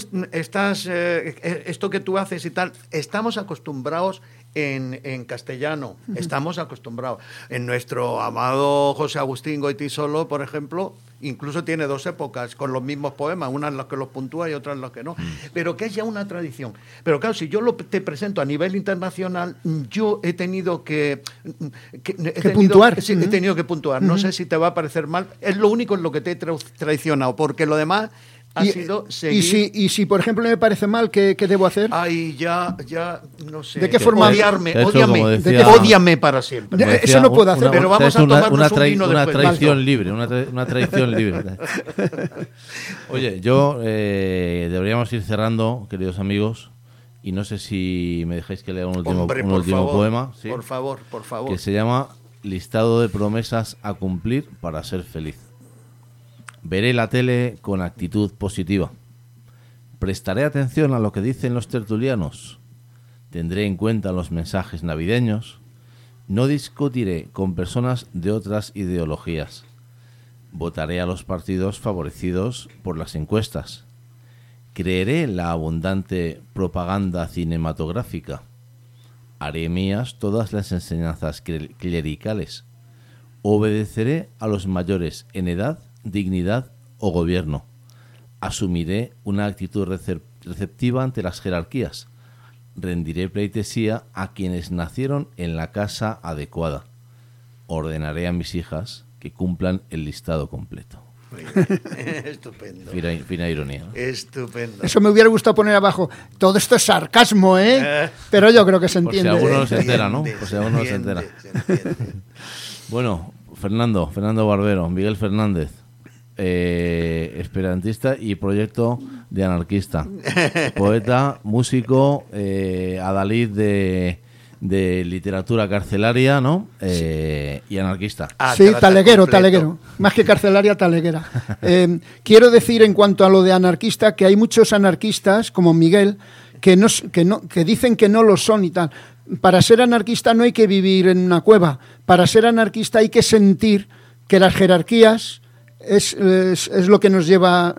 esto que tú haces y tal, estamos acostumbrados en castellano, estamos acostumbrados. En nuestro amado José Agustín Goytisolo, por ejemplo, incluso tiene 2 épocas con los mismos poemas, una en las que los puntúa y otra en las que no, pero que es ya una tradición. Pero claro, si yo te presento a nivel internacional, yo he tenido que puntuar. Sí, he tenido que puntuar. No sé si te va a parecer mal, es lo único en lo que te he traicionado, porque lo demás ha sido seguir... Y si, por ejemplo, me parece mal, ¿qué debo hacer? Ay, ya, no sé. ¿De qué forma? Ódiame para siempre. Eso no puedo hacer. Pero vamos a tomarnos un vino una después. traición libre, una traición libre. Oye, deberíamos ir cerrando, queridos amigos, y no sé si me dejáis que lea un último poema. ¿Sí? Por favor. Que se llama Listado de promesas a cumplir para ser feliz. Veré la tele con actitud positiva. Prestaré atención a lo que dicen los tertulianos. Tendré en cuenta los mensajes navideños. No discutiré con personas de otras ideologías. Votaré a los partidos favorecidos por las encuestas. Creeré en la abundante propaganda cinematográfica. Haré mías todas las enseñanzas clericales. Obedeceré a los mayores en edad, dignidad o gobierno. Asumiré una actitud receptiva ante las jerarquías. Rendiré pleitesía a quienes nacieron en la casa adecuada. Ordenaré a mis hijas que cumplan el listado completo. Estupendo. Fina ironía, ¿no? Estupendo. Eso me hubiera gustado poner abajo. Todo esto es sarcasmo, ¿eh? Pero yo creo que se entiende. Por si alguno no se entera, ¿no? Se Por si alguno no se entera. entiende. Bueno, Fernando Barbero, Miguel Fernández, esperantista y proyecto de anarquista, poeta, músico, adalid de literatura carcelaria, ¿no? Y anarquista. Sí, taleguero, más que carcelaria, taleguera. Quiero decir en cuanto a lo de anarquista que hay muchos anarquistas, como Miguel, que dicen que no lo son y tal. Para ser anarquista no hay que vivir en una cueva. Para ser anarquista hay que sentir que las jerarquías es lo que nos lleva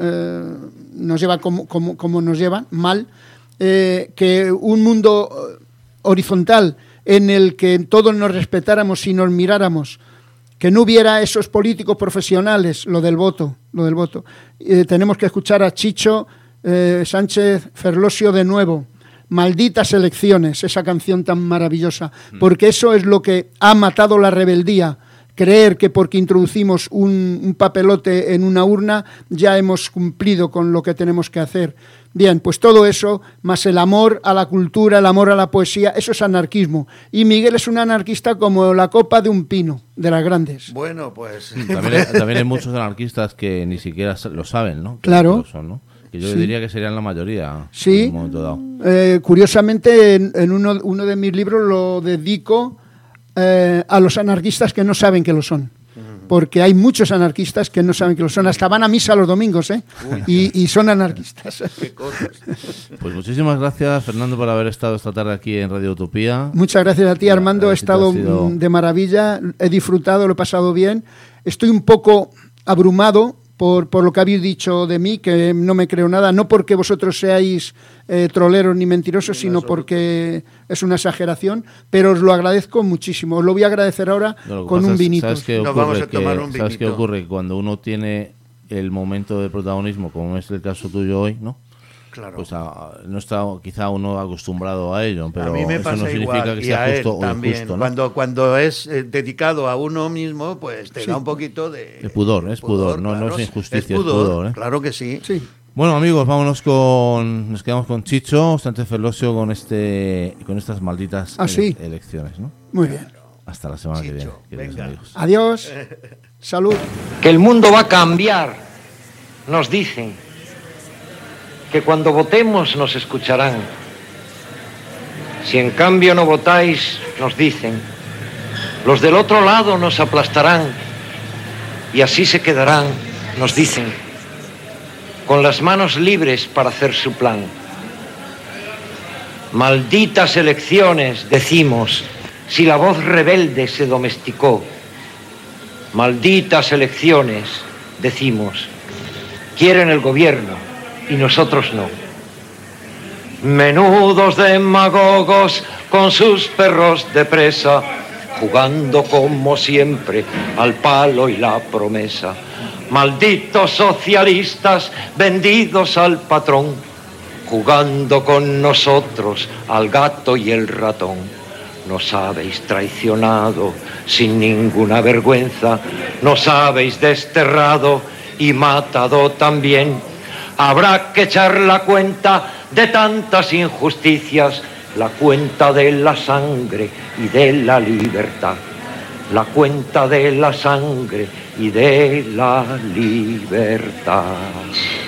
como nos llevan, mal, que un mundo horizontal en el que todos nos respetáramos y nos miráramos, que no hubiera esos políticos profesionales, lo del voto. Tenemos que escuchar a Chicho Sánchez Ferlosio de nuevo. Malditas elecciones, esa canción tan maravillosa, porque eso es lo que ha matado la rebeldía. Creer que porque introducimos un papelote en una urna ya hemos cumplido con lo que tenemos que hacer. Bien, pues todo eso, más el amor a la cultura, el amor a la poesía, eso es anarquismo. Y Miguel es un anarquista como la copa de un pino, de las grandes. Bueno, pues... También hay muchos anarquistas que ni siquiera lo saben, ¿no? Claro. Que son, ¿no? Que yo diría que serían la mayoría. Sí. En un momento dado. Curiosamente, en uno de mis libros lo dedico a los anarquistas que no saben que lo son. Porque hay muchos anarquistas que no saben que lo son. Hasta van a misa los domingos, ¿eh? Y son anarquistas. Qué cosas. Pues muchísimas gracias, Fernando, por haber estado esta tarde aquí en Radio Utopía. Muchas gracias a ti, Armando. He estado sido... de maravilla. He disfrutado, lo he pasado bien. Estoy un poco abrumado por lo que habéis dicho de mí, que no me creo nada, no porque vosotros seáis troleros ni mentirosos, sino porque es una exageración, pero os lo agradezco muchísimo. Os lo voy a agradecer ahora con un vinito. ¿Sabes qué Nos vamos a tomar un ¿Sabes qué vinito? ocurre? Cuando uno tiene el momento de protagonismo, como es el caso tuyo hoy, ¿no? Claro. pues no está quizá uno acostumbrado a ello, pero a mí me eso pasa no significa igual, que y sea a él justo o también. injusto, ¿no? Cuando es dedicado a uno mismo, pues te da un poquito de... Es pudor, es pudor, no claro. es injusticia, es pudor, ¿eh? Claro que sí. Sí. Bueno, amigos, nos quedamos con Chicho Sánchez Ferlosio con estas malditas elecciones, ¿no? Muy bien. Hasta la semana que viene, Chicho, queridos venga. amigos. Adiós. Salud. Que el mundo va a cambiar, nos dicen. Que cuando votemos nos escucharán. Si en cambio no votáis, nos dicen, los del otro lado nos aplastarán y así se quedarán, nos dicen, con las manos libres para hacer su plan. Malditas elecciones, decimos, si la voz rebelde se domesticó. Malditas elecciones, decimos, quieren el gobierno y nosotros no. Menudos demagogos con sus perros de presa, jugando como siempre al palo y la promesa. Malditos socialistas vendidos al patrón, jugando con nosotros al gato y el ratón. Nos habéis traicionado sin ninguna vergüenza, nos habéis desterrado y matado también. Habrá que echar la cuenta de tantas injusticias, la cuenta de la sangre y de la libertad. La cuenta de la sangre y de la libertad.